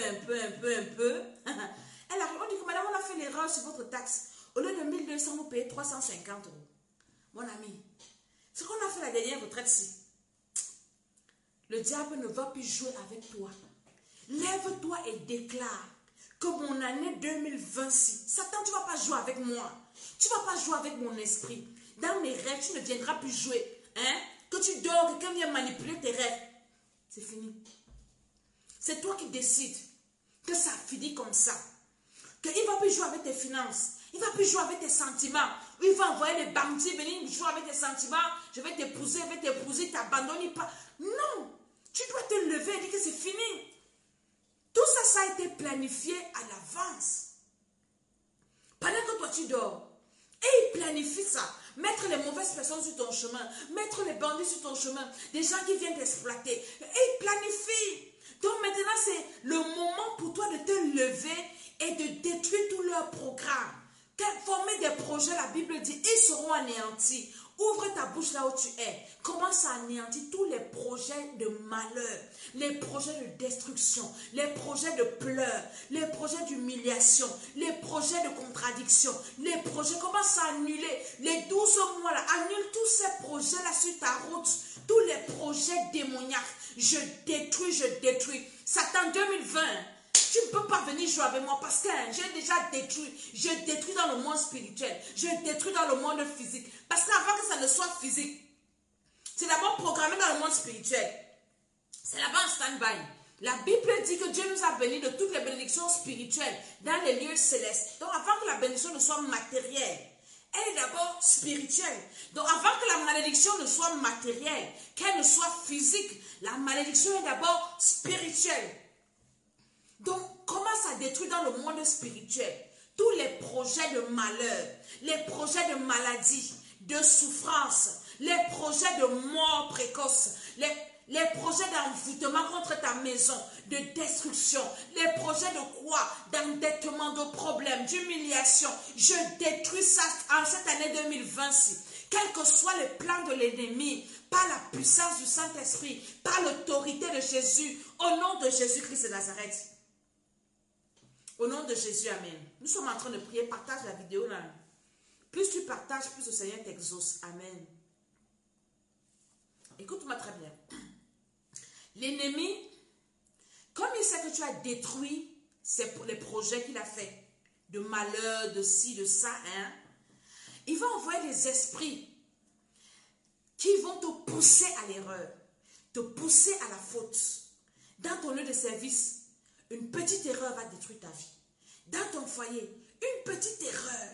Elle arrive, on dit que madame, on a fait l'erreur sur votre taxe. Au lieu de 1200, vous payez 350 €. Mon ami, ce qu'on a fait la dernière retraite-ci, le diable ne va plus jouer avec toi. Lève-toi et déclare que mon année 2026, Satan, tu ne vas pas jouer avec moi. Tu ne vas pas jouer avec mon esprit. Dans mes rêves, tu ne viendras plus jouer. Hein? Que tu dors, quelqu'un vient manipuler tes rêves. C'est fini. C'est toi qui décides que ça finit comme ça. Qu'il ne va plus jouer avec tes finances. Il ne va plus jouer avec tes sentiments. Il va envoyer des bandits venir jouer avec tes sentiments. Je vais t'épouser, t'abandonner pas. Non. Tu dois te lever et dire que c'est fini. Tout ça, ça a été planifié à l'avance. Pendant que toi, tu dors. Et il planifie ça. Mettre les mauvaises personnes sur ton chemin. Mettre les bandits sur ton chemin. Des gens qui viennent t'exploiter. Et il planifie. Donc maintenant, c'est le moment pour toi de te lever et de détruire tout leur programme. Former des projets, la Bible dit, ils seront anéantis. Ouvre ta bouche là où tu es. Commence à anéantir tous les projets de malheur, les projets de destruction, les projets de pleurs, les projets d'humiliation, les projets de contradiction, les projets. Commence à annuler les 12 mois là. Annule tous ces projets là sur ta route. Tous les projets démoniaques. Je détruis. Satan 2020. Tu ne peux pas venir jouer avec moi parce que j'ai déjà détruit. Je détruis dans le monde spirituel. Je détruis dans le monde physique. Parce qu'avant que ça ne soit physique, c'est d'abord programmé dans le monde spirituel. C'est là-bas en stand-by. La Bible dit que Dieu nous a bénis de toutes les bénédictions spirituelles dans les lieux célestes. Donc avant que la bénédiction ne soit matérielle, elle est d'abord spirituelle. Donc avant que la malédiction ne soit matérielle, qu'elle ne soit physique, la malédiction est d'abord spirituelle. Donc, commence à détruire dans le monde spirituel tous les projets de malheur, les projets de maladie, de souffrance, les projets de mort précoce, les projets d'envoûtement contre ta maison, de destruction, les projets de quoi? D'endettement, de problèmes, d'humiliation. Je détruis ça en cette année 2026. Quels que soient les plans de l'ennemi, par la puissance du Saint-Esprit, par l'autorité de Jésus, au nom de Jésus-Christ de Nazareth. Au nom de Jésus, amen. Nous sommes en train de prier. Partage la vidéo là. Plus tu partages, plus le Seigneur t'exauce. Amen. Écoute-moi très bien. L'ennemi, comme il sait que tu as détruit les projets qu'il a fait, de malheur, de ci, de ça, hein, il va envoyer des esprits qui vont te pousser à l'erreur, te pousser à la faute. Dans ton lieu de service, une petite erreur va détruire ta vie. Dans ton foyer, une petite erreur,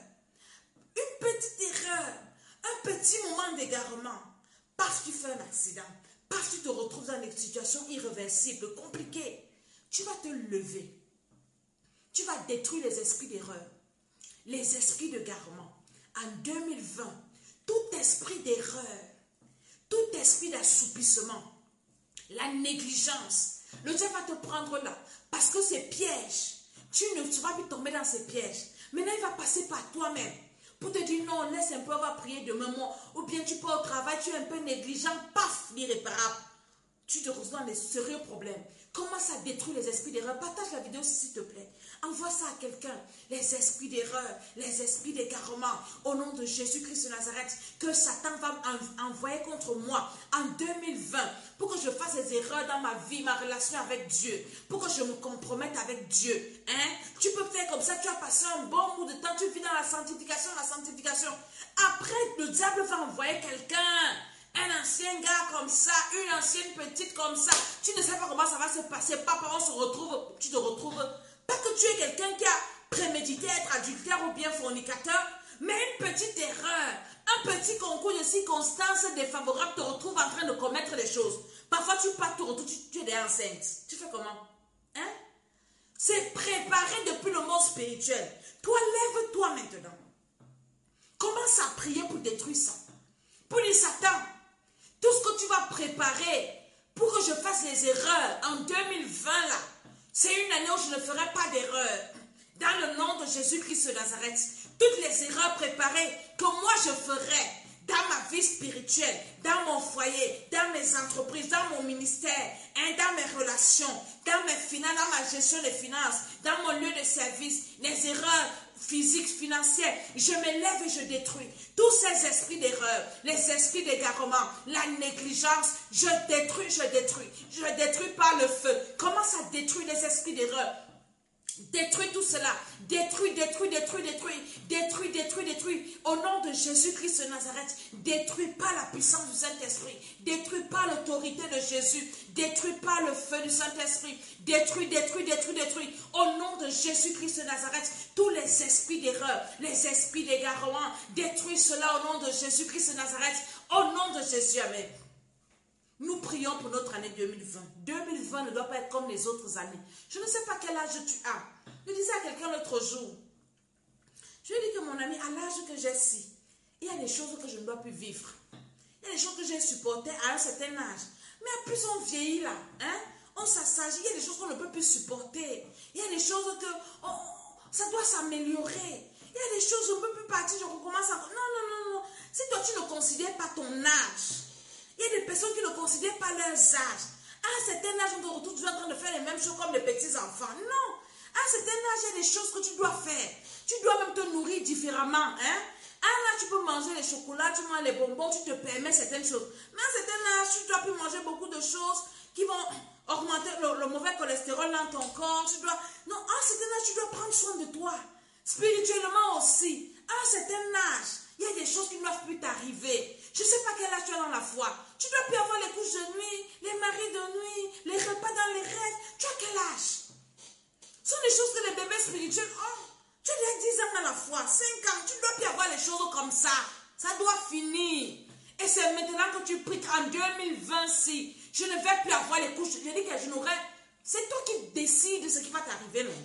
un petit moment d'égarement, parce que tu fais un accident, parce que tu te retrouves dans une situation irréversible, compliquée, tu vas te lever. Tu vas détruire les esprits d'erreur, les esprits d'égarement. En 2020, tout esprit d'erreur, tout esprit d'assoupissement, la négligence, le diable va te prendre là. Parce que ces pièges, tu ne vas plus tomber dans ces pièges. Maintenant, il va passer par toi-même. Pour te dire non, laisse un peu, on va prier demain. Ou bien tu pars au travail, tu es un peu négligent, paf, l'irréparable. tu te retrouves dans des sérieux problèmes. Commence à détruire les esprits d'erreur. Partage la vidéo s'il te plaît. Envoie ça à quelqu'un. Les esprits d'erreur, les esprits d'égarement. Au nom de Jésus-Christ de Nazareth, que Satan va envoyer contre moi en 2020 pour que je fasse des erreurs dans ma vie, ma relation avec Dieu. Pour que je me compromette avec Dieu. Hein? Tu peux faire comme ça. Tu as passé un bon bout de temps. Tu vis dans la sanctification, la sanctification. Après, le diable va envoyer quelqu'un. Un ancien gars comme ça, une ancienne petite comme ça. Tu ne sais pas comment ça va se passer. Papa, on se retrouve, tu te retrouves. Pas que tu es quelqu'un qui a prémédité être adultère ou bien fornicateur, mais une petite erreur, un petit concours de circonstances défavorables te retrouve en train de commettre des choses. Parfois, tu pars, tu retrouves, tu es déjà enceinte. Tu fais comment? Hein? C'est préparé depuis le monde spirituel. Toi, lève-toi maintenant. Commence à prier pour détruire ça. Pour dire Satan, tout ce que tu vas préparer pour que je fasse les erreurs en 2020 là, c'est une année où je ne ferai pas d'erreur. Dans le nom de Jésus-Christ de Nazareth, toutes les erreurs préparées que moi je ferai dans ma vie spirituelle, dans mon foyer, dans mes entreprises, dans mon ministère, hein, dans mes relations, dans mes finances, dans ma gestion des finances, dans mon lieu de service, les erreurs physiques, financières, je me lève et je détruis tous ces esprits d'erreur, les esprits d'égarement, la négligence, je détruis par le feu. Commence à détruire les esprits d'erreur. Détruis tout cela. Détruis. Au nom de Jésus-Christ de Nazareth, détruis par la puissance du Saint-Esprit. Détruis par l'autorité de Jésus. Détruis par le feu du Saint-Esprit. Détruis. Au nom de Jésus-Christ de Nazareth, tous les esprits d'erreur, les esprits d'égarement, détruis cela au nom de Jésus-Christ de Nazareth. Au nom de Jésus, amen. Nous prions pour notre année 2020. 2020 ne doit pas être comme les autres années. Je ne sais pas quel âge tu as. Je disais à quelqu'un l'autre jour, je lui ai dit que mon ami, à l'âge que j'ai si, il y a des choses que je ne dois plus vivre. Il y a des choses que j'ai supportées à un certain âge. Mais à plus on vieillit là, hein, on s'assagit, il y a des choses qu'on ne peut plus supporter. Il y a des choses que ça doit s'améliorer. Il y a des choses, je ne peux plus partir, je recommence encore. Non. Si toi tu ne considères pas ton âge, il y a des personnes qui ne considèrent pas leurs âges. À un certain âge, on te retrouve toujours en train de faire les mêmes choses comme les petits enfants. Non. À un certain âge, il y a des choses que tu dois faire. Tu dois même te nourrir différemment. Hein? À un âge, tu peux manger les chocolats, tu manges les bonbons, tu te permets certaines choses. Mais à un certain âge, tu dois plus manger beaucoup de choses qui vont augmenter le mauvais cholestérol dans ton corps. Non, à un certain âge, tu dois prendre soin de toi. Spirituellement aussi. À un certain âge, il y a des choses qui ne doivent plus t'arriver. Je ne sais pas quel âge tu as dans la foi. Tu dois plus avoir les couches de nuit, les maris de nuit, les repas dans les rêves. Tu as quel âge? Ce sont des choses que les bébés spirituels ont. Tu as déjà 10 ans dans la foi, 5 ans. Tu ne dois plus avoir les choses comme ça. Ça doit finir. Et c'est maintenant que tu pries qu'en 2020, si je ne vais plus avoir les couches. Je dis que je n'aurai. C'est toi qui décides de ce qui va t'arriver, non?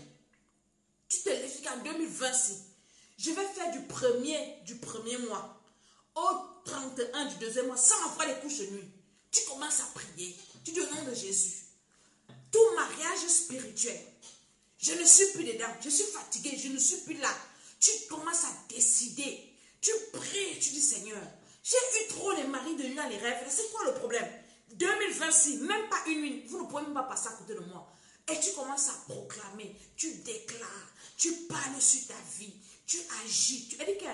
Tu te lèves qu'en 2020, si je vais faire du premier mois au 31 du deuxième mois, sans avoir les couches de nuit. Tu commences à prier. Tu dis au nom de Jésus. Tout mariage spirituel, je ne suis plus dedans. Je suis fatiguée. Je ne suis plus là. Tu commences à décider. Tu pries. Tu dis Seigneur, j'ai eu trop les maris de nuit dans les rêves. C'est quoi le problème? 2026, même pas une nuit. Vous ne pouvez même pas passer à côté de moi. Et tu commences à proclamer. Tu déclares. Tu parles sur ta vie. Tu agis. Tu dis que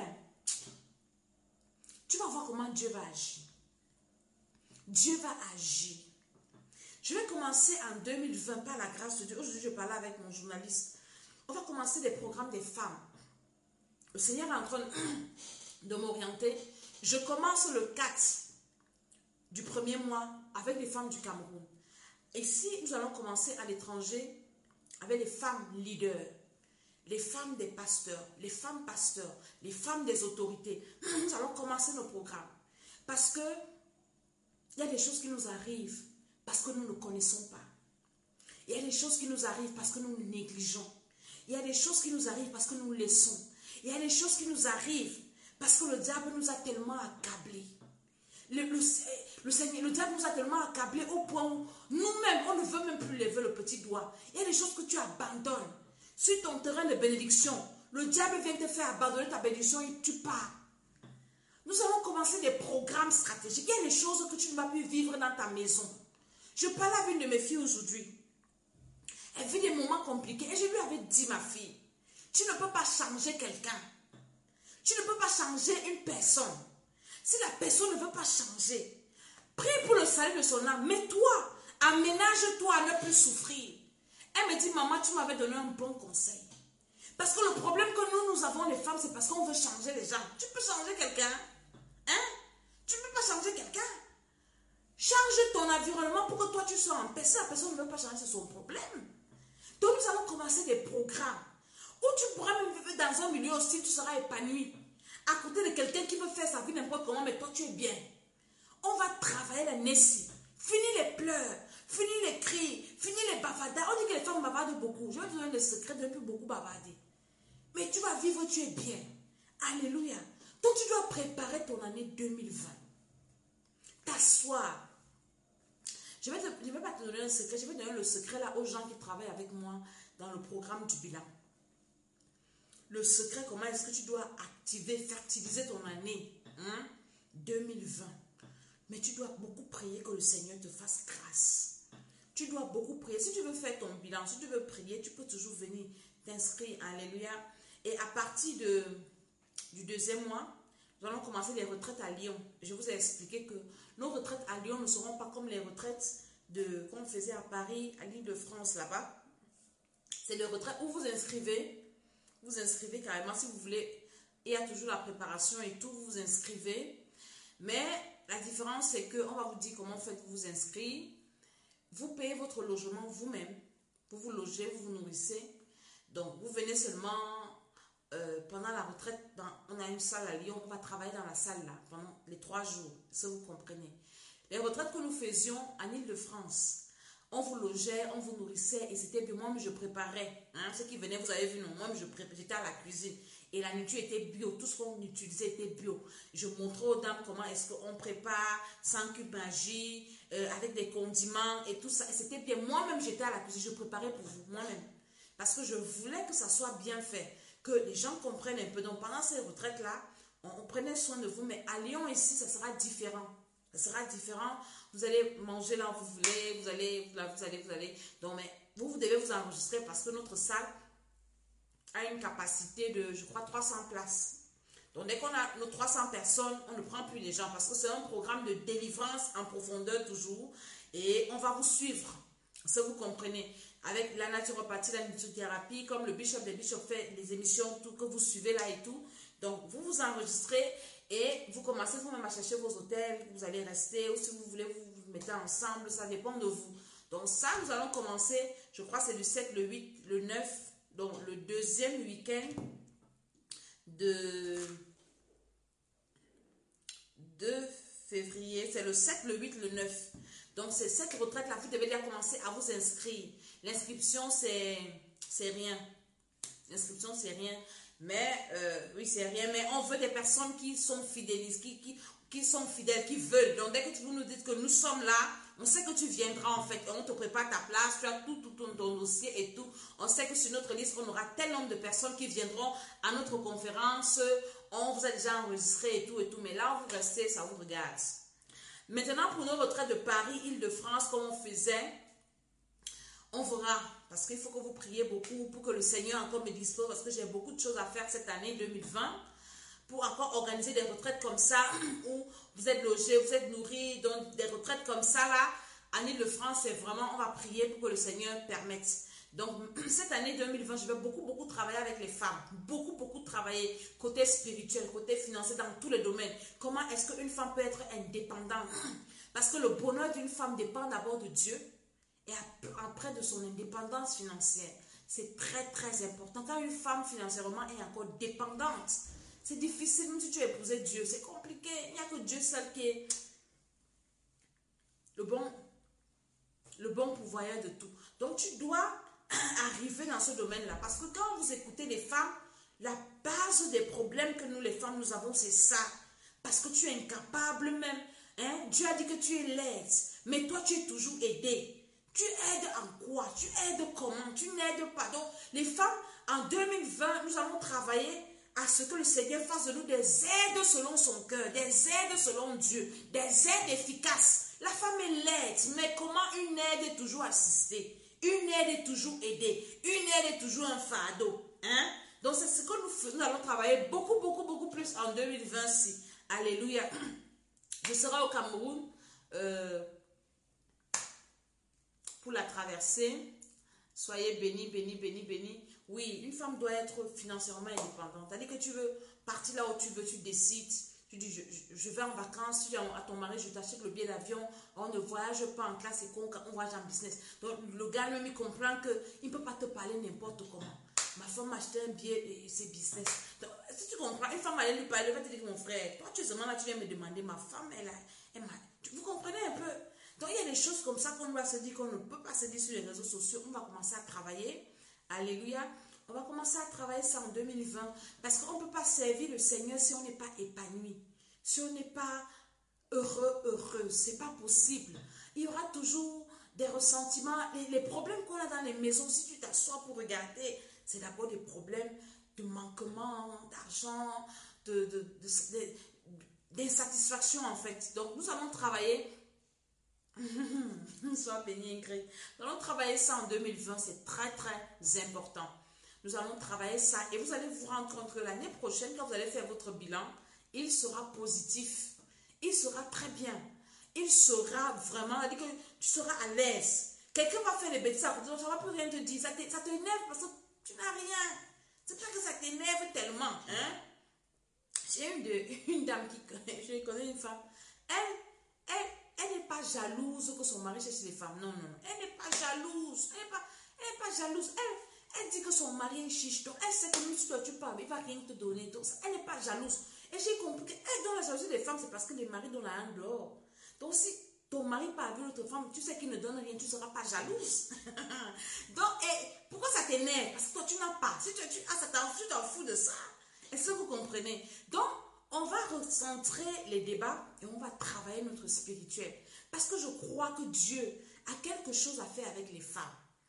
tu vas voir comment Dieu va agir. Dieu va agir. Je vais commencer en 2020 par la grâce de Dieu. Aujourd'hui, je parlais avec mon journaliste. On va commencer des programmes des femmes. Le Seigneur est en train de m'orienter. Je commence le 4 du premier mois avec les femmes du Cameroun. Ici, nous allons commencer à l'étranger avec les femmes leaders, les femmes des pasteurs, les femmes pasteurs, les femmes des autorités. Nous allons commencer nos programmes. Parce que il y a des choses qui nous arrivent parce que nous ne connaissons pas. Il y a des choses qui nous arrivent parce que nous négligeons. Il y a des choses qui nous arrivent parce que nous laissons. Il y a des choses qui nous arrivent parce que le diable nous a tellement accablés. Le diable nous a tellement accablés au point où nous-mêmes, on ne veut même plus lever le petit doigt. Il y a des choses que tu abandonnes. Sur ton terrain de bénédiction, le diable vient te faire abandonner ta bénédiction et tu pars. Nous allons commencer des programmes stratégiques. Il y a des choses que tu ne vas plus vivre dans ta maison. Je parlais avec une de mes filles aujourd'hui. Elle vit des moments compliqués et je lui avais dit, ma fille, tu ne peux pas changer quelqu'un. Tu ne peux pas changer une personne. Si la personne ne veut pas changer, prie pour le salut de son âme, mais toi, aménage-toi à ne plus souffrir. Elle me dit, maman, tu m'avais donné un bon conseil. Parce que le problème que nous avons les femmes, c'est parce qu'on veut changer les gens. Tu peux changer quelqu'un? Hein? Tu ne peux pas changer quelqu'un? Change ton environnement pour que toi tu sois en paix. Si la personne ne veut pas changer, c'est son problème. Donc nous allons commencer des programmes où tu pourras même vivre dans un milieu aussi, tu seras épanoui. À côté de quelqu'un qui veut faire sa vie n'importe comment, mais toi tu es bien. On va travailler la Nessie. Fini les pleurs, fini les cris, fini les bavardages. On dit que les femmes bavardent beaucoup. Je vais te donner le secret de ne plus beaucoup bavarder. Mais tu vas vivre, tu es bien. Alléluia. Donc tu dois préparer ton année 2020. T'asseoir. Je ne vais pas te donner un secret. Je vais donner le secret là aux gens qui travaillent avec moi dans le programme du bilan. Le secret, comment est-ce que tu dois activer, fertiliser ton année 2020. Mais tu dois beaucoup prier que le Seigneur te fasse grâce. Tu dois beaucoup prier. Si tu veux faire ton bilan, si tu veux prier, tu peux toujours venir t'inscrire. Alléluia. Et à partir du deuxième mois, nous allons commencer les retraites à Lyon. Je vous ai expliqué que nos retraites à Lyon ne seront pas comme les retraites qu'on faisait à Paris, à l'Île-de-France, là-bas. C'est les retraites où vous inscrivez carrément si vous voulez. Il y a toujours la préparation et tout, vous vous inscrivez. Mais la différence, c'est qu'on va vous dire comment faites-vous inscrire. Vous payez votre logement vous-même. Vous vous logez, vous vous nourrissez. Donc, vous venez seulement pendant la retraite. On a une salle à Lyon. On va travailler dans la salle là pendant les 3 jours. Si vous comprenez. Les retraites que nous faisions en Île-de-France, on vous logeait, on vous nourrissait et c'était bien. Moi, je préparais. Ceux qui venaient, vous avez vu, non, moi, j'étais à la cuisine. Et la nourriture était bio. Tout ce qu'on utilisait était bio. Je montrais aux dames comment est-ce qu'on prépare sans cube magie, avec des condiments et tout ça. Et c'était bien. Moi-même, j'étais à la cuisine. Je préparais pour vous, moi-même. Parce que je voulais que ça soit bien fait. Que les gens comprennent un peu. Donc, pendant ces retraites-là, on prenait soin de vous. Mais à Lyon, ici, ça sera différent. Ça sera différent. Vous allez manger là où vous voulez. Vous allez. Donc, mais vous devez vous enregistrer parce que notre salle a une capacité de, je crois, 300 places. Donc, dès qu'on a nos 300 personnes, on ne prend plus les gens parce que c'est un programme de délivrance en profondeur toujours. Et on va vous suivre. Si vous comprenez. Avec la naturopathie, la nutrithérapie, comme le Bishop des Bishops fait les émissions, tout que vous suivez là et tout. Donc, vous vous enregistrez et vous commencez vous-même à chercher vos hôtels, vous allez rester, ou si vous voulez, vous vous mettez ensemble, ça dépend de vous. Donc, ça, nous allons commencer, je crois, c'est le 7, le 8, le 9, donc le deuxième week-end de février, c'est le 7, le 8, le 9. Donc, c'est cette retraite-là, vous devez déjà commencer à vous inscrire. L'inscription, c'est rien. L'inscription, c'est rien. Mais, oui, c'est rien. Mais on veut des personnes qui sont fidélistes, qui sont fidèles, qui veulent. Donc, dès que vous nous dites que nous sommes là, on sait que tu viendras, en fait. On te prépare ta place, tu as tout ton dossier et tout. On sait que sur notre liste, on aura tel nombre de personnes qui viendront à notre conférence. On vous a déjà enregistré et tout. Mais là, vous restez, ça vous regarde. Maintenant, pour nos retraites de Paris, Île-de-France, comme on faisait, on verra. Parce qu'il faut que vous priez beaucoup pour que le Seigneur encore me dispose. Parce que j'ai beaucoup de choses à faire cette année 2020. Pour encore organiser des retraites comme ça, où vous êtes logés, vous êtes nourris. Donc, des retraites comme ça, là, en Île-de-France, c'est vraiment, on va prier pour que le Seigneur permette. Donc, cette année 2020, je vais beaucoup travailler avec les femmes. Beaucoup travailler côté spirituel, côté financier, dans tous les domaines. Comment est-ce qu'une femme peut être indépendante? Parce que le bonheur d'une femme dépend d'abord de Dieu et après de son indépendance financière. C'est très important. Quand une femme financièrement est encore dépendante, c'est difficile. Même si tu as épousé Dieu, c'est compliqué. Il n'y a que Dieu seul qui est le bon pourvoyeur de tout. Donc, tu dois arriver dans ce domaine-là. Parce que quand vous écoutez les femmes, la base des problèmes que nous, les femmes, nous avons, c'est ça. Parce que tu es incapable même. Dieu a dit que tu es laide. Mais toi, tu es toujours aidée. Tu aides en quoi? Tu aides comment? Tu n'aides pas. Donc, les femmes, en 2020, nous allons travailler à ce que le Seigneur fasse de nous des aides selon son cœur, des aides selon Dieu, des aides efficaces. La femme est laide, mais comment une aide est toujours assistée? Une aide est toujours aidée. Une aide est toujours un fardeau. Hein? Donc c'est ce que nous faisons. Nous allons travailler beaucoup plus en 2026. Alléluia. Je serai au Cameroun pour la traversée. Soyez bénis. Oui, une femme doit être financièrement indépendante. C'est-à-dire que tu veux partir là où tu veux, tu décides. Tu dis, je vais en vacances, tu dis à ton mari, je t'achète le billet d'avion, on ne voyage pas en classe éco, on voyage en business. Donc le gars même, il comprend qu'il ne peut pas te parler n'importe comment. Ma femme m'a acheté un billet et c'est business. Donc, si tu comprends, une femme allait lui parler, elle va te dire, mon frère, toi tu es seulement là, tu viens me demander, ma femme, vous comprenez un peu? Donc il y a des choses comme ça qu'on doit se dire, qu'on ne peut pas se dire sur les réseaux sociaux. On va commencer à travailler. Alléluia. On va commencer à travailler ça en 2020 parce qu'on ne peut pas servir le Seigneur si on n'est pas épanoui, si on n'est pas heureuse. Ce n'est pas possible. Il y aura toujours des ressentiments. Les problèmes qu'on a dans les maisons, si tu t'assois pour regarder, c'est d'abord des problèmes de manquement d'argent, d'insatisfaction en fait. Donc nous allons travailler. Sois béni, Ingrid. Nous allons travailler ça en 2020. C'est très important. Nous allons travailler ça et vous allez vous rendre compte que l'année prochaine, quand vous allez faire votre bilan, il sera positif. Il sera très bien. Il sera vraiment, c'est-à-dire que tu seras à l'aise. Quelqu'un va faire des bêtises, ça ne va plus rien te dire. Ça t'énerve parce que tu n'as rien. C'est pas que ça t'énerve tellement. Hein? J'ai une dame je connais une femme. Elle n'est pas jalouse que son mari cherche les femmes. Non. Elle n'est pas jalouse. Elle n'est pas jalouse. Elle dit que son mari est chiche. Donc, elle sait que même si toi tu parles, il ne va rien te donner. Donc, elle n'est pas jalouse. Et j'ai compris qu'elle donne la jalousie des femmes, c'est parce que les maris donnent la haine dehors. Donc, si ton mari parle avec l'autre femme, tu sais qu'il ne donne rien, tu ne seras pas jalouse. Donc, pourquoi ça t'énerve? Parce que toi, tu n'as pas. Si tu t'en fous de ça. Est-ce que vous comprenez? Donc, on va recentrer les débats et on va travailler notre spirituel. Parce que je crois que Dieu a quelque chose à faire avec les femmes.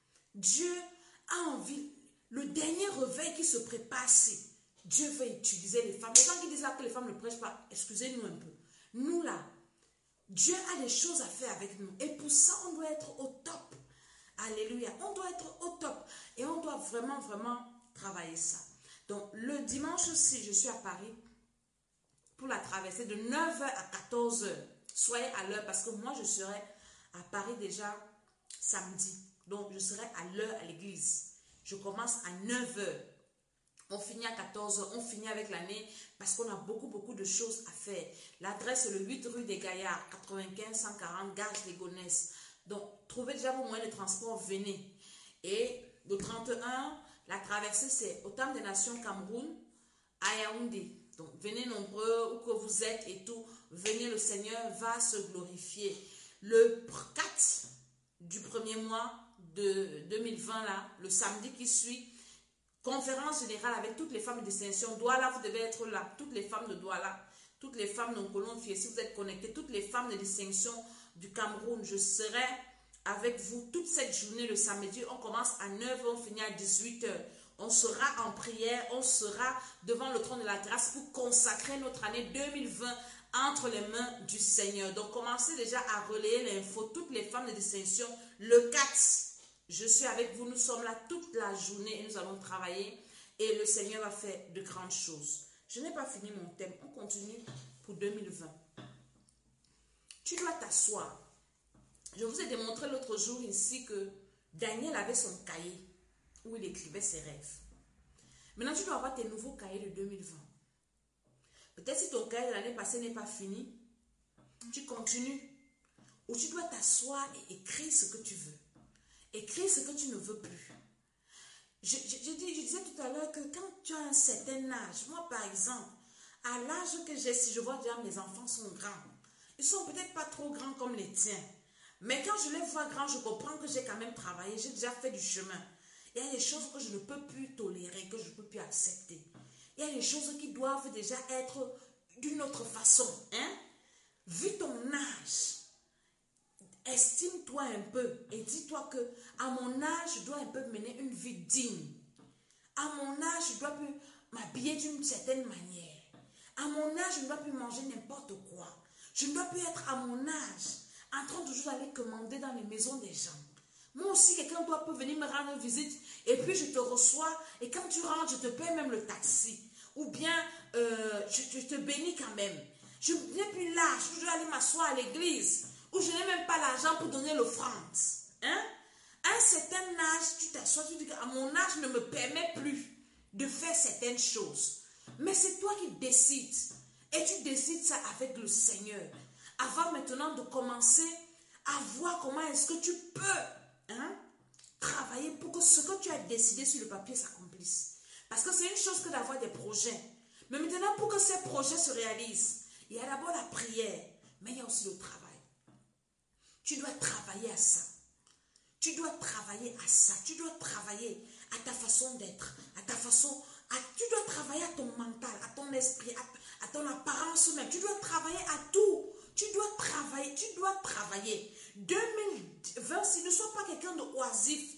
Dieu a envie, le dernier réveil qui se prépare, si Dieu veut utiliser les femmes. Les gens qui disent là que les femmes ne prêchent pas, excusez-nous un peu. Nous là, Dieu a des choses à faire avec nous. Et pour ça, on doit être au top. Alléluia. On doit être au top. Et on doit vraiment travailler ça. Donc, le dimanche aussi, je suis à Paris pour la traversée de 9h à 14h. Soyez à l'heure parce que moi, je serai à Paris déjà samedi. Donc, je serai à l'heure à l'église. Je commence à 9h. On finit à 14h. On finit avec l'année parce qu'on a beaucoup de choses à faire. L'adresse est le 8 rue des Gaillards, 95 140, Gare des Gonesse. Donc, trouvez déjà vos moyens de transport, venez. Et le 31, la traversée, c'est au Temple des Nations Cameroun, à Yaoundé. Donc, venez nombreux, où que vous êtes et tout. Venez, le Seigneur va se glorifier. Le 4 du premier mois de 2020, là, le samedi qui suit, conférence générale avec toutes les femmes de distinction. Douala, vous devez être là. Toutes les femmes de Douala, toutes les femmes de Colombie, si vous êtes connectés, toutes les femmes de distinction du Cameroun, je serai avec vous toute cette journée le samedi. On commence à 9h, on finit à 18h. On sera en prière, on sera devant le trône de la grâce pour consacrer notre année 2020 entre les mains du Seigneur. Donc, commencez déjà à relayer l'info. Toutes les femmes de distinction, le 4, je suis avec vous. Nous sommes là toute la journée et nous allons travailler. Et le Seigneur va faire de grandes choses. Je n'ai pas fini mon thème. On continue pour 2020. Tu dois t'asseoir. Je vous ai démontré l'autre jour ici que Daniel avait son cahier où il écrivait ses rêves. Maintenant, tu dois avoir tes nouveaux cahiers de 2020. Peut-être si ton cahier de l'année passée n'est pas fini, tu continues. Ou tu dois t'asseoir et écrire ce que tu veux. Écrire ce que tu ne veux plus. Je disais tout à l'heure que quand tu as un certain âge, moi par exemple, à l'âge que j'ai, si je vois déjà mes enfants sont grands, ils sont peut-être pas trop grands comme les tiens. Mais quand je les vois grands, je comprends que j'ai quand même travaillé, j'ai déjà fait du chemin. Il y a des choses que je ne peux plus tolérer, que je ne peux plus accepter. Il y a des choses qui doivent déjà être d'une autre façon. Hein? Vu ton âge, estime-toi un peu et dis-toi que à mon âge, je dois un peu mener une vie digne. À mon âge, je dois plus m'habiller d'une certaine manière. À mon âge, je ne dois plus manger n'importe quoi. Je ne dois plus être à mon âge en commander dans les maisons des gens. Moi aussi, quelqu'un peut venir me rendre visite et puis je te reçois et quand tu rentres, je te paie même le taxi. Ou bien, je te bénis quand même. Je n'ai plus l'âge où je dois aller m'asseoir à l'église, où je n'ai même pas l'argent pour donner l'offrande. Hein? À un certain âge, tu t'assois, tu dis qu'à mon âge ne me permet plus de faire certaines choses. Mais c'est toi qui décides. Et tu décides ça avec le Seigneur. Avant maintenant de commencer à voir comment est-ce que tu peux travailler pour que ce que tu as décidé sur le papier s'accomplisse. Parce que c'est une chose que d'avoir des projets. Mais maintenant, pour que ces projets se réalisent, il y a d'abord la prière, mais il y a aussi le travail. Tu dois travailler à ça. Tu dois travailler à ça. Tu dois travailler à ta façon d'être, à ta façon... tu dois travailler à ton mental, à ton esprit, à ton apparence même. Tu dois travailler à tout. Tu dois travailler. 2020, si ne sois pas quelqu'un de oisif,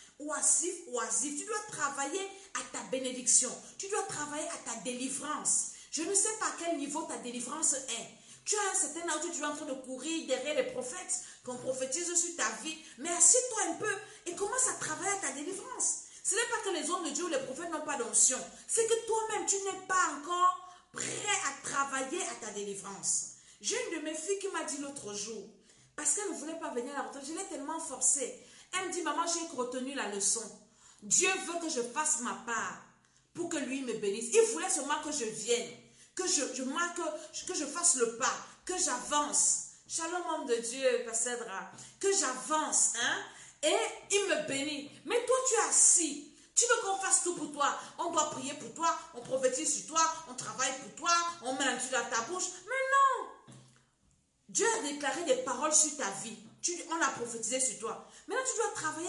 oisif. Tu dois travailler à ta bénédiction. Tu dois travailler à ta délivrance. Je ne sais pas à quel niveau ta délivrance est. Tu as un certain âge où tu es en train de courir derrière les prophètes, qu'on prophétise sur ta vie, mais assieds-toi un peu et commence à travailler à ta délivrance. Ce n'est pas que les hommes de Dieu ou les prophètes n'ont pas d'onction. C'est que toi-même, tu n'es pas encore prêt à travailler à ta délivrance. J'ai une de mes filles qui m'a dit l'autre jour, parce qu'elle ne voulait pas venir à la retraite, je l'ai tellement forcée. Elle me dit, maman, j'ai retenu la leçon. Dieu veut que je fasse ma part pour que lui me bénisse. Il voulait seulement que je vienne, que je fasse le pas, que j'avance. Shalom, homme de Dieu, Passedra, que j'avance, et il me bénit. Mais toi, tu es assis. Tu veux qu'on fasse tout pour toi. On doit prier pour toi, on prophétise sur toi, on travaille pour toi, on met un truc dans ta bouche. Mais non! Dieu a déclaré des paroles sur ta vie. On a prophétisé sur toi. Maintenant, tu dois travailler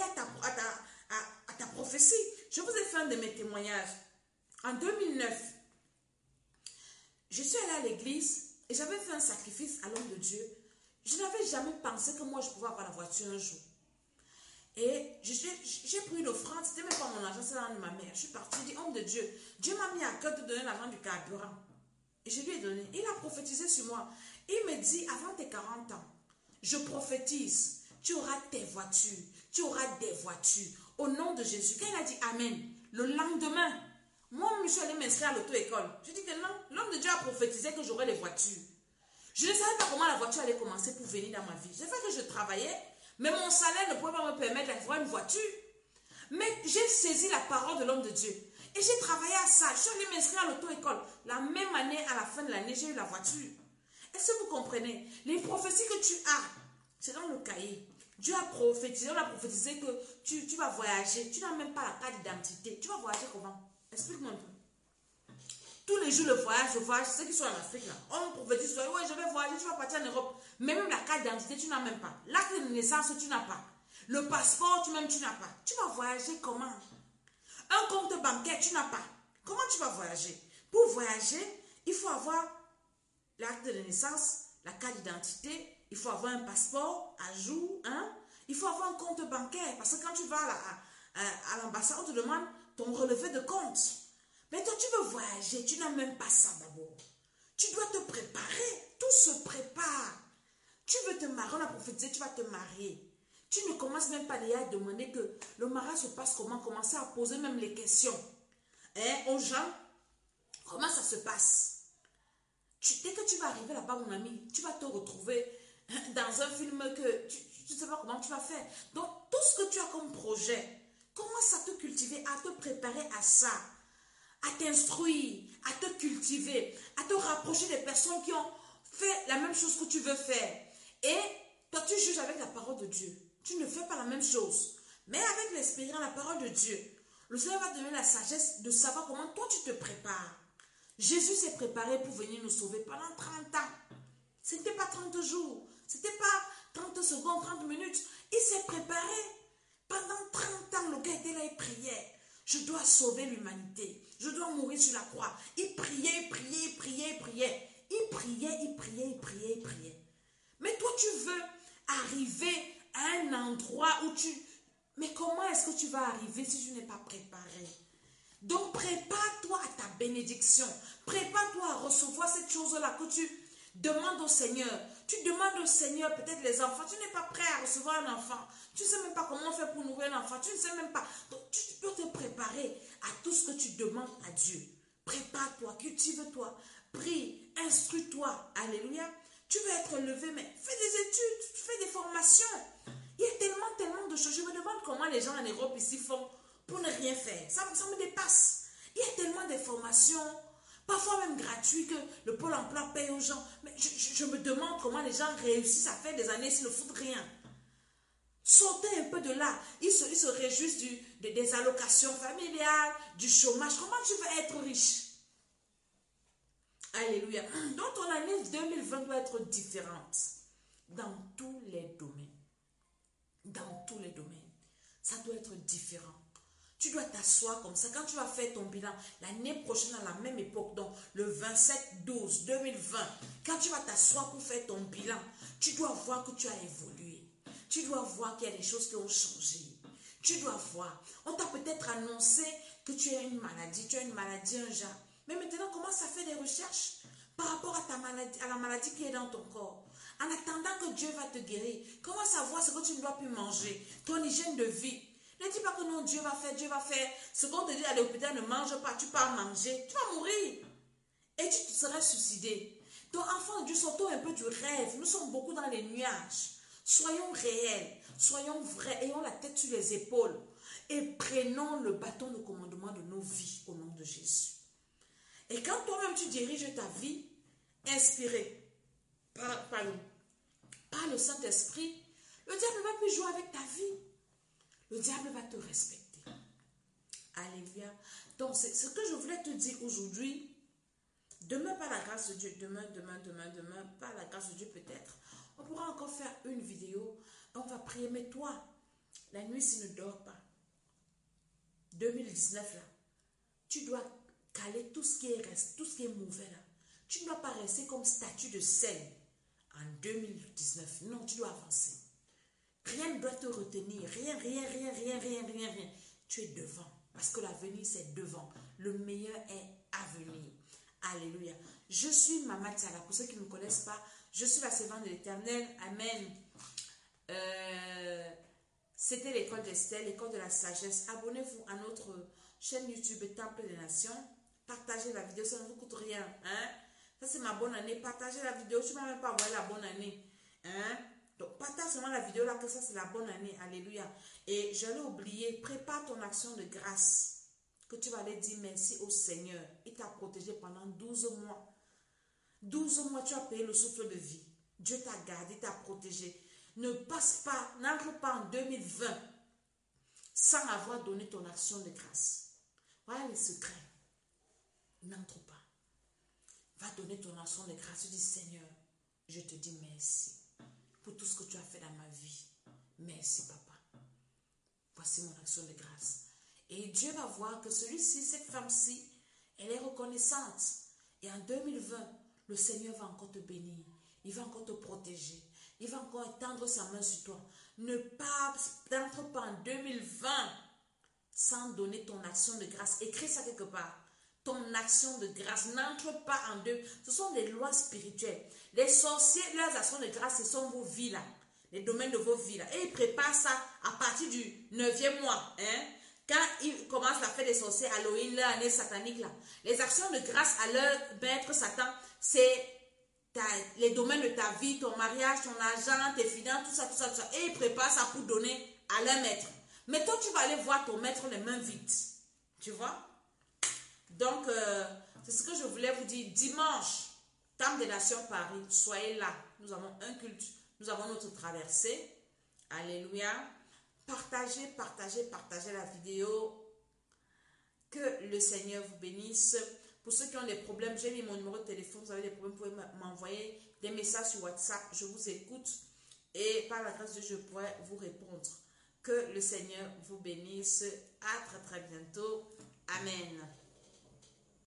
à ta prophétie. Je vous ai fait un de mes témoignages. En 2009, je suis allée à l'église et j'avais fait un sacrifice à l'homme de Dieu. Je n'avais jamais pensé que moi, je pouvais avoir la voiture un jour. Et j'ai pris une offrande, c'était même pas mon argent, c'est l'argent de ma mère. Je suis partie, j'ai dit, homme de Dieu, Dieu m'a mis à cœur de donner l'argent du carburant. Et je lui ai donné. Il a prophétisé sur moi. Il me dit, avant tes 40 ans, je prophétise, tu auras tes voitures, tu auras des voitures. Au nom de Jésus. Quand il a dit Amen, le lendemain, moi, je suis allée m'inscrire à l'auto-école. Je dis que non, l'homme de Dieu a prophétisé que j'aurais les voitures. Je ne savais pas comment la voiture allait commencer pour venir dans ma vie. J'ai fait que je travaillais, mais mon salaire ne pouvait pas me permettre d'avoir une voiture. Mais j'ai saisi la parole de l'homme de Dieu. Et j'ai travaillé à ça. Je suis allée m'inscrire à l'auto-école. La même année, à la fin de l'année, j'ai eu la voiture. Est-ce que vous comprenez? Les prophéties que tu as, c'est dans le cahier. Dieu a prophétisé, on a prophétisé que tu vas voyager. Tu n'as même pas la carte d'identité. Tu vas voyager comment? Explique-moi un peu. Tous les jours, le voyage, ceux qui sont en Afrique, là, on prophétise, ouais, je vais voyager, tu vas partir en Europe. Mais même la carte d'identité, tu n'as même pas. L'acte de naissance, tu n'as pas. Le passeport, tu n'as pas. Tu vas voyager comment? Un compte bancaire, tu n'as pas. Comment tu vas voyager? Pour voyager, il faut avoir l'acte de naissance, la carte d'identité, il faut avoir un passeport à jour, il faut avoir un compte bancaire. Parce que quand tu vas à l'ambassade, on te demande ton relevé de compte. Mais toi, tu veux voyager, tu n'as même pas ça d'abord. Tu dois te préparer. Tout se prépare. Tu veux te marier, on a prophétisé, tu vas te marier. Tu ne commences même pas déjà à demander que le mariage se passe comment, commencer à poser même les questions aux gens. Comment ça se passe? Dès que tu vas arriver là-bas, mon ami, tu vas te retrouver dans un film que tu ne sais pas comment tu vas faire. Donc, tout ce que tu as comme projet, commence à te cultiver, à te préparer à ça. À t'instruire, à te cultiver, à te rapprocher des personnes qui ont fait la même chose que tu veux faire. Et toi, tu juges avec la parole de Dieu. Tu ne fais pas la même chose. Mais avec l'expérience, la parole de Dieu, le Seigneur va te donner la sagesse de savoir comment toi tu te prépares. Jésus s'est préparé pour venir nous sauver pendant 30 ans. Ce n'était pas 30 jours. Ce n'était pas 30 secondes, 30 minutes. Il s'est préparé. Pendant 30 ans, le gars était là et priait. Je dois sauver l'humanité. Je dois mourir sur la croix. Il priait, priait, priait, priait. Il priait, il priait, il priait, il priait. Mais toi, tu veux arriver à un endroit où tu... Mais comment est-ce que tu vas arriver si tu n'es pas préparé? Donc, prépare-toi à ta bénédiction. Prépare-toi à recevoir cette chose-là que tu demandes au Seigneur. Tu demandes au Seigneur peut-être les enfants. Tu n'es pas prêt à recevoir un enfant. Tu ne sais même pas comment on fait pour nourrir un enfant. Tu ne sais même pas. Donc, tu peux te préparer à tout ce que tu demandes à Dieu. Prépare-toi, cultive-toi, prie, instruis-toi. Alléluia. Tu veux être levé, mais fais des études, fais des formations. Il y a tellement de choses. Je me demande comment les gens en Europe ici font pour ne rien faire. Ça me dépasse. Il y a tellement de formations, parfois même gratuites, que le Pôle emploi paye aux gens. Mais je me demande comment les gens réussissent à faire des années s'ils ne foutent rien. Sautez un peu de là. Ils se réjouissent des allocations familiales, du chômage. Comment tu veux être riche? Alléluia. Donc ton année 2020 doit être différente dans tous les domaines. Dans tous les domaines. Ça doit être différent. Tu dois t'asseoir comme ça. Quand tu vas faire ton bilan, l'année prochaine, à la même époque, donc le 27/12/2020, quand tu vas t'asseoir pour faire ton bilan, tu dois voir que tu as évolué. Tu dois voir qu'il y a des choses qui ont changé. Tu dois voir. On t'a peut-être annoncé que tu as une maladie, un genre. Mais maintenant, commence à faire des recherches par rapport à ta maladie, à la maladie qui est dans ton corps. En attendant que Dieu va te guérir, commence à voir ce que tu ne dois plus manger, ton hygiène de vie. Ne dis pas que non, Dieu va faire. Ce qu'on te dit à l'hôpital, ne mange pas, tu pars manger, tu vas mourir. Et tu te seras suicidé. Ton enfant, Dieu, sortons un peu du rêve. Nous sommes beaucoup dans les nuages. Soyons réels, soyons vrais, ayons la tête sur les épaules et prenons le bâton de commandement de nos vies au nom de Jésus. Et quand toi-même tu diriges ta vie, inspiré par le Saint-Esprit, le diable va plus jouer avec ta vie. Le diable va te respecter. Alléluia. Donc, c'est ce que je voulais te dire aujourd'hui. Demain, par la grâce de Dieu, demain, par la grâce de Dieu peut-être, on pourra encore faire une vidéo. On va prier, mais toi, la nuit, si tu ne dors pas, 2019 là, tu dois caler tout ce qui est mauvais là. Tu ne dois pas rester comme statue de sel en 2019. Non, tu dois avancer. Rien ne doit te retenir. Rien. Tu es devant. Parce que l'avenir, c'est devant. Le meilleur est à venir. Alléluia. Je suis Mama Tiala. Pour ceux qui ne me connaissent pas, je suis la servante de l'Éternel. Amen. C'était l'école d'Esther, l'école de la sagesse. Abonnez-vous à notre chaîne YouTube Temple des Nations. Partagez la vidéo, ça ne vous coûte rien. Hein? Ça, c'est ma bonne année. Partagez la vidéo. Tu ne m'as même pas envoyé la bonne année. Hein? Donc, partage seulement la vidéo là, que ça, c'est la bonne année. Alléluia. Et j'allais oublier, prépare ton action de grâce. Que tu vas aller dire merci au Seigneur. Il t'a protégé pendant 12 mois. 12 mois, tu as payé le souffle de vie. Dieu t'a gardé, t'a protégé. N'entre pas en 2020 sans avoir donné ton action de grâce. Voilà les secrets. N'entre pas. Va donner ton action de grâce. Tu dis, Seigneur, je te dis merci pour tout ce que tu as fait dans ma vie. Merci, papa. Voici mon action de grâce. Et Dieu va voir que celui-ci, cette femme-ci, elle est reconnaissante. Et en 2020, le Seigneur va encore te bénir. Il va encore te protéger. Il va encore étendre sa main sur toi. N'entre pas en 2020 sans donner ton action de grâce. Écris ça quelque part. Ton action de grâce. N'entre pas en deux. Ce sont des lois spirituelles. Les sorciers, leurs actions de grâce, ce sont vos vies là. Les domaines de vos vies là. Et ils préparent ça à partir du 9e mois. Hein? Quand ils commencent à faire des sorciers, Halloween, leur année satanique là. Les actions de grâce à leur maître Satan, c'est les domaines de ta vie, ton mariage, ton argent, tes finances, tout ça. Et ils préparent ça pour donner à leur maître. Mais toi, tu vas aller voir ton maître les mains vides. Tu vois? Donc, c'est ce que je voulais vous dire. Dimanche, Temple des Nations Paris, soyez là. Nous avons un culte. Nous avons notre traversée. Alléluia. Partagez la vidéo. Que le Seigneur vous bénisse. Pour ceux qui ont des problèmes, j'ai mis mon numéro de téléphone. Vous avez des problèmes, vous pouvez m'envoyer des messages sur WhatsApp. Je vous écoute. Et par la grâce de Dieu, je pourrai vous répondre. Que le Seigneur vous bénisse. À très bientôt. Amen.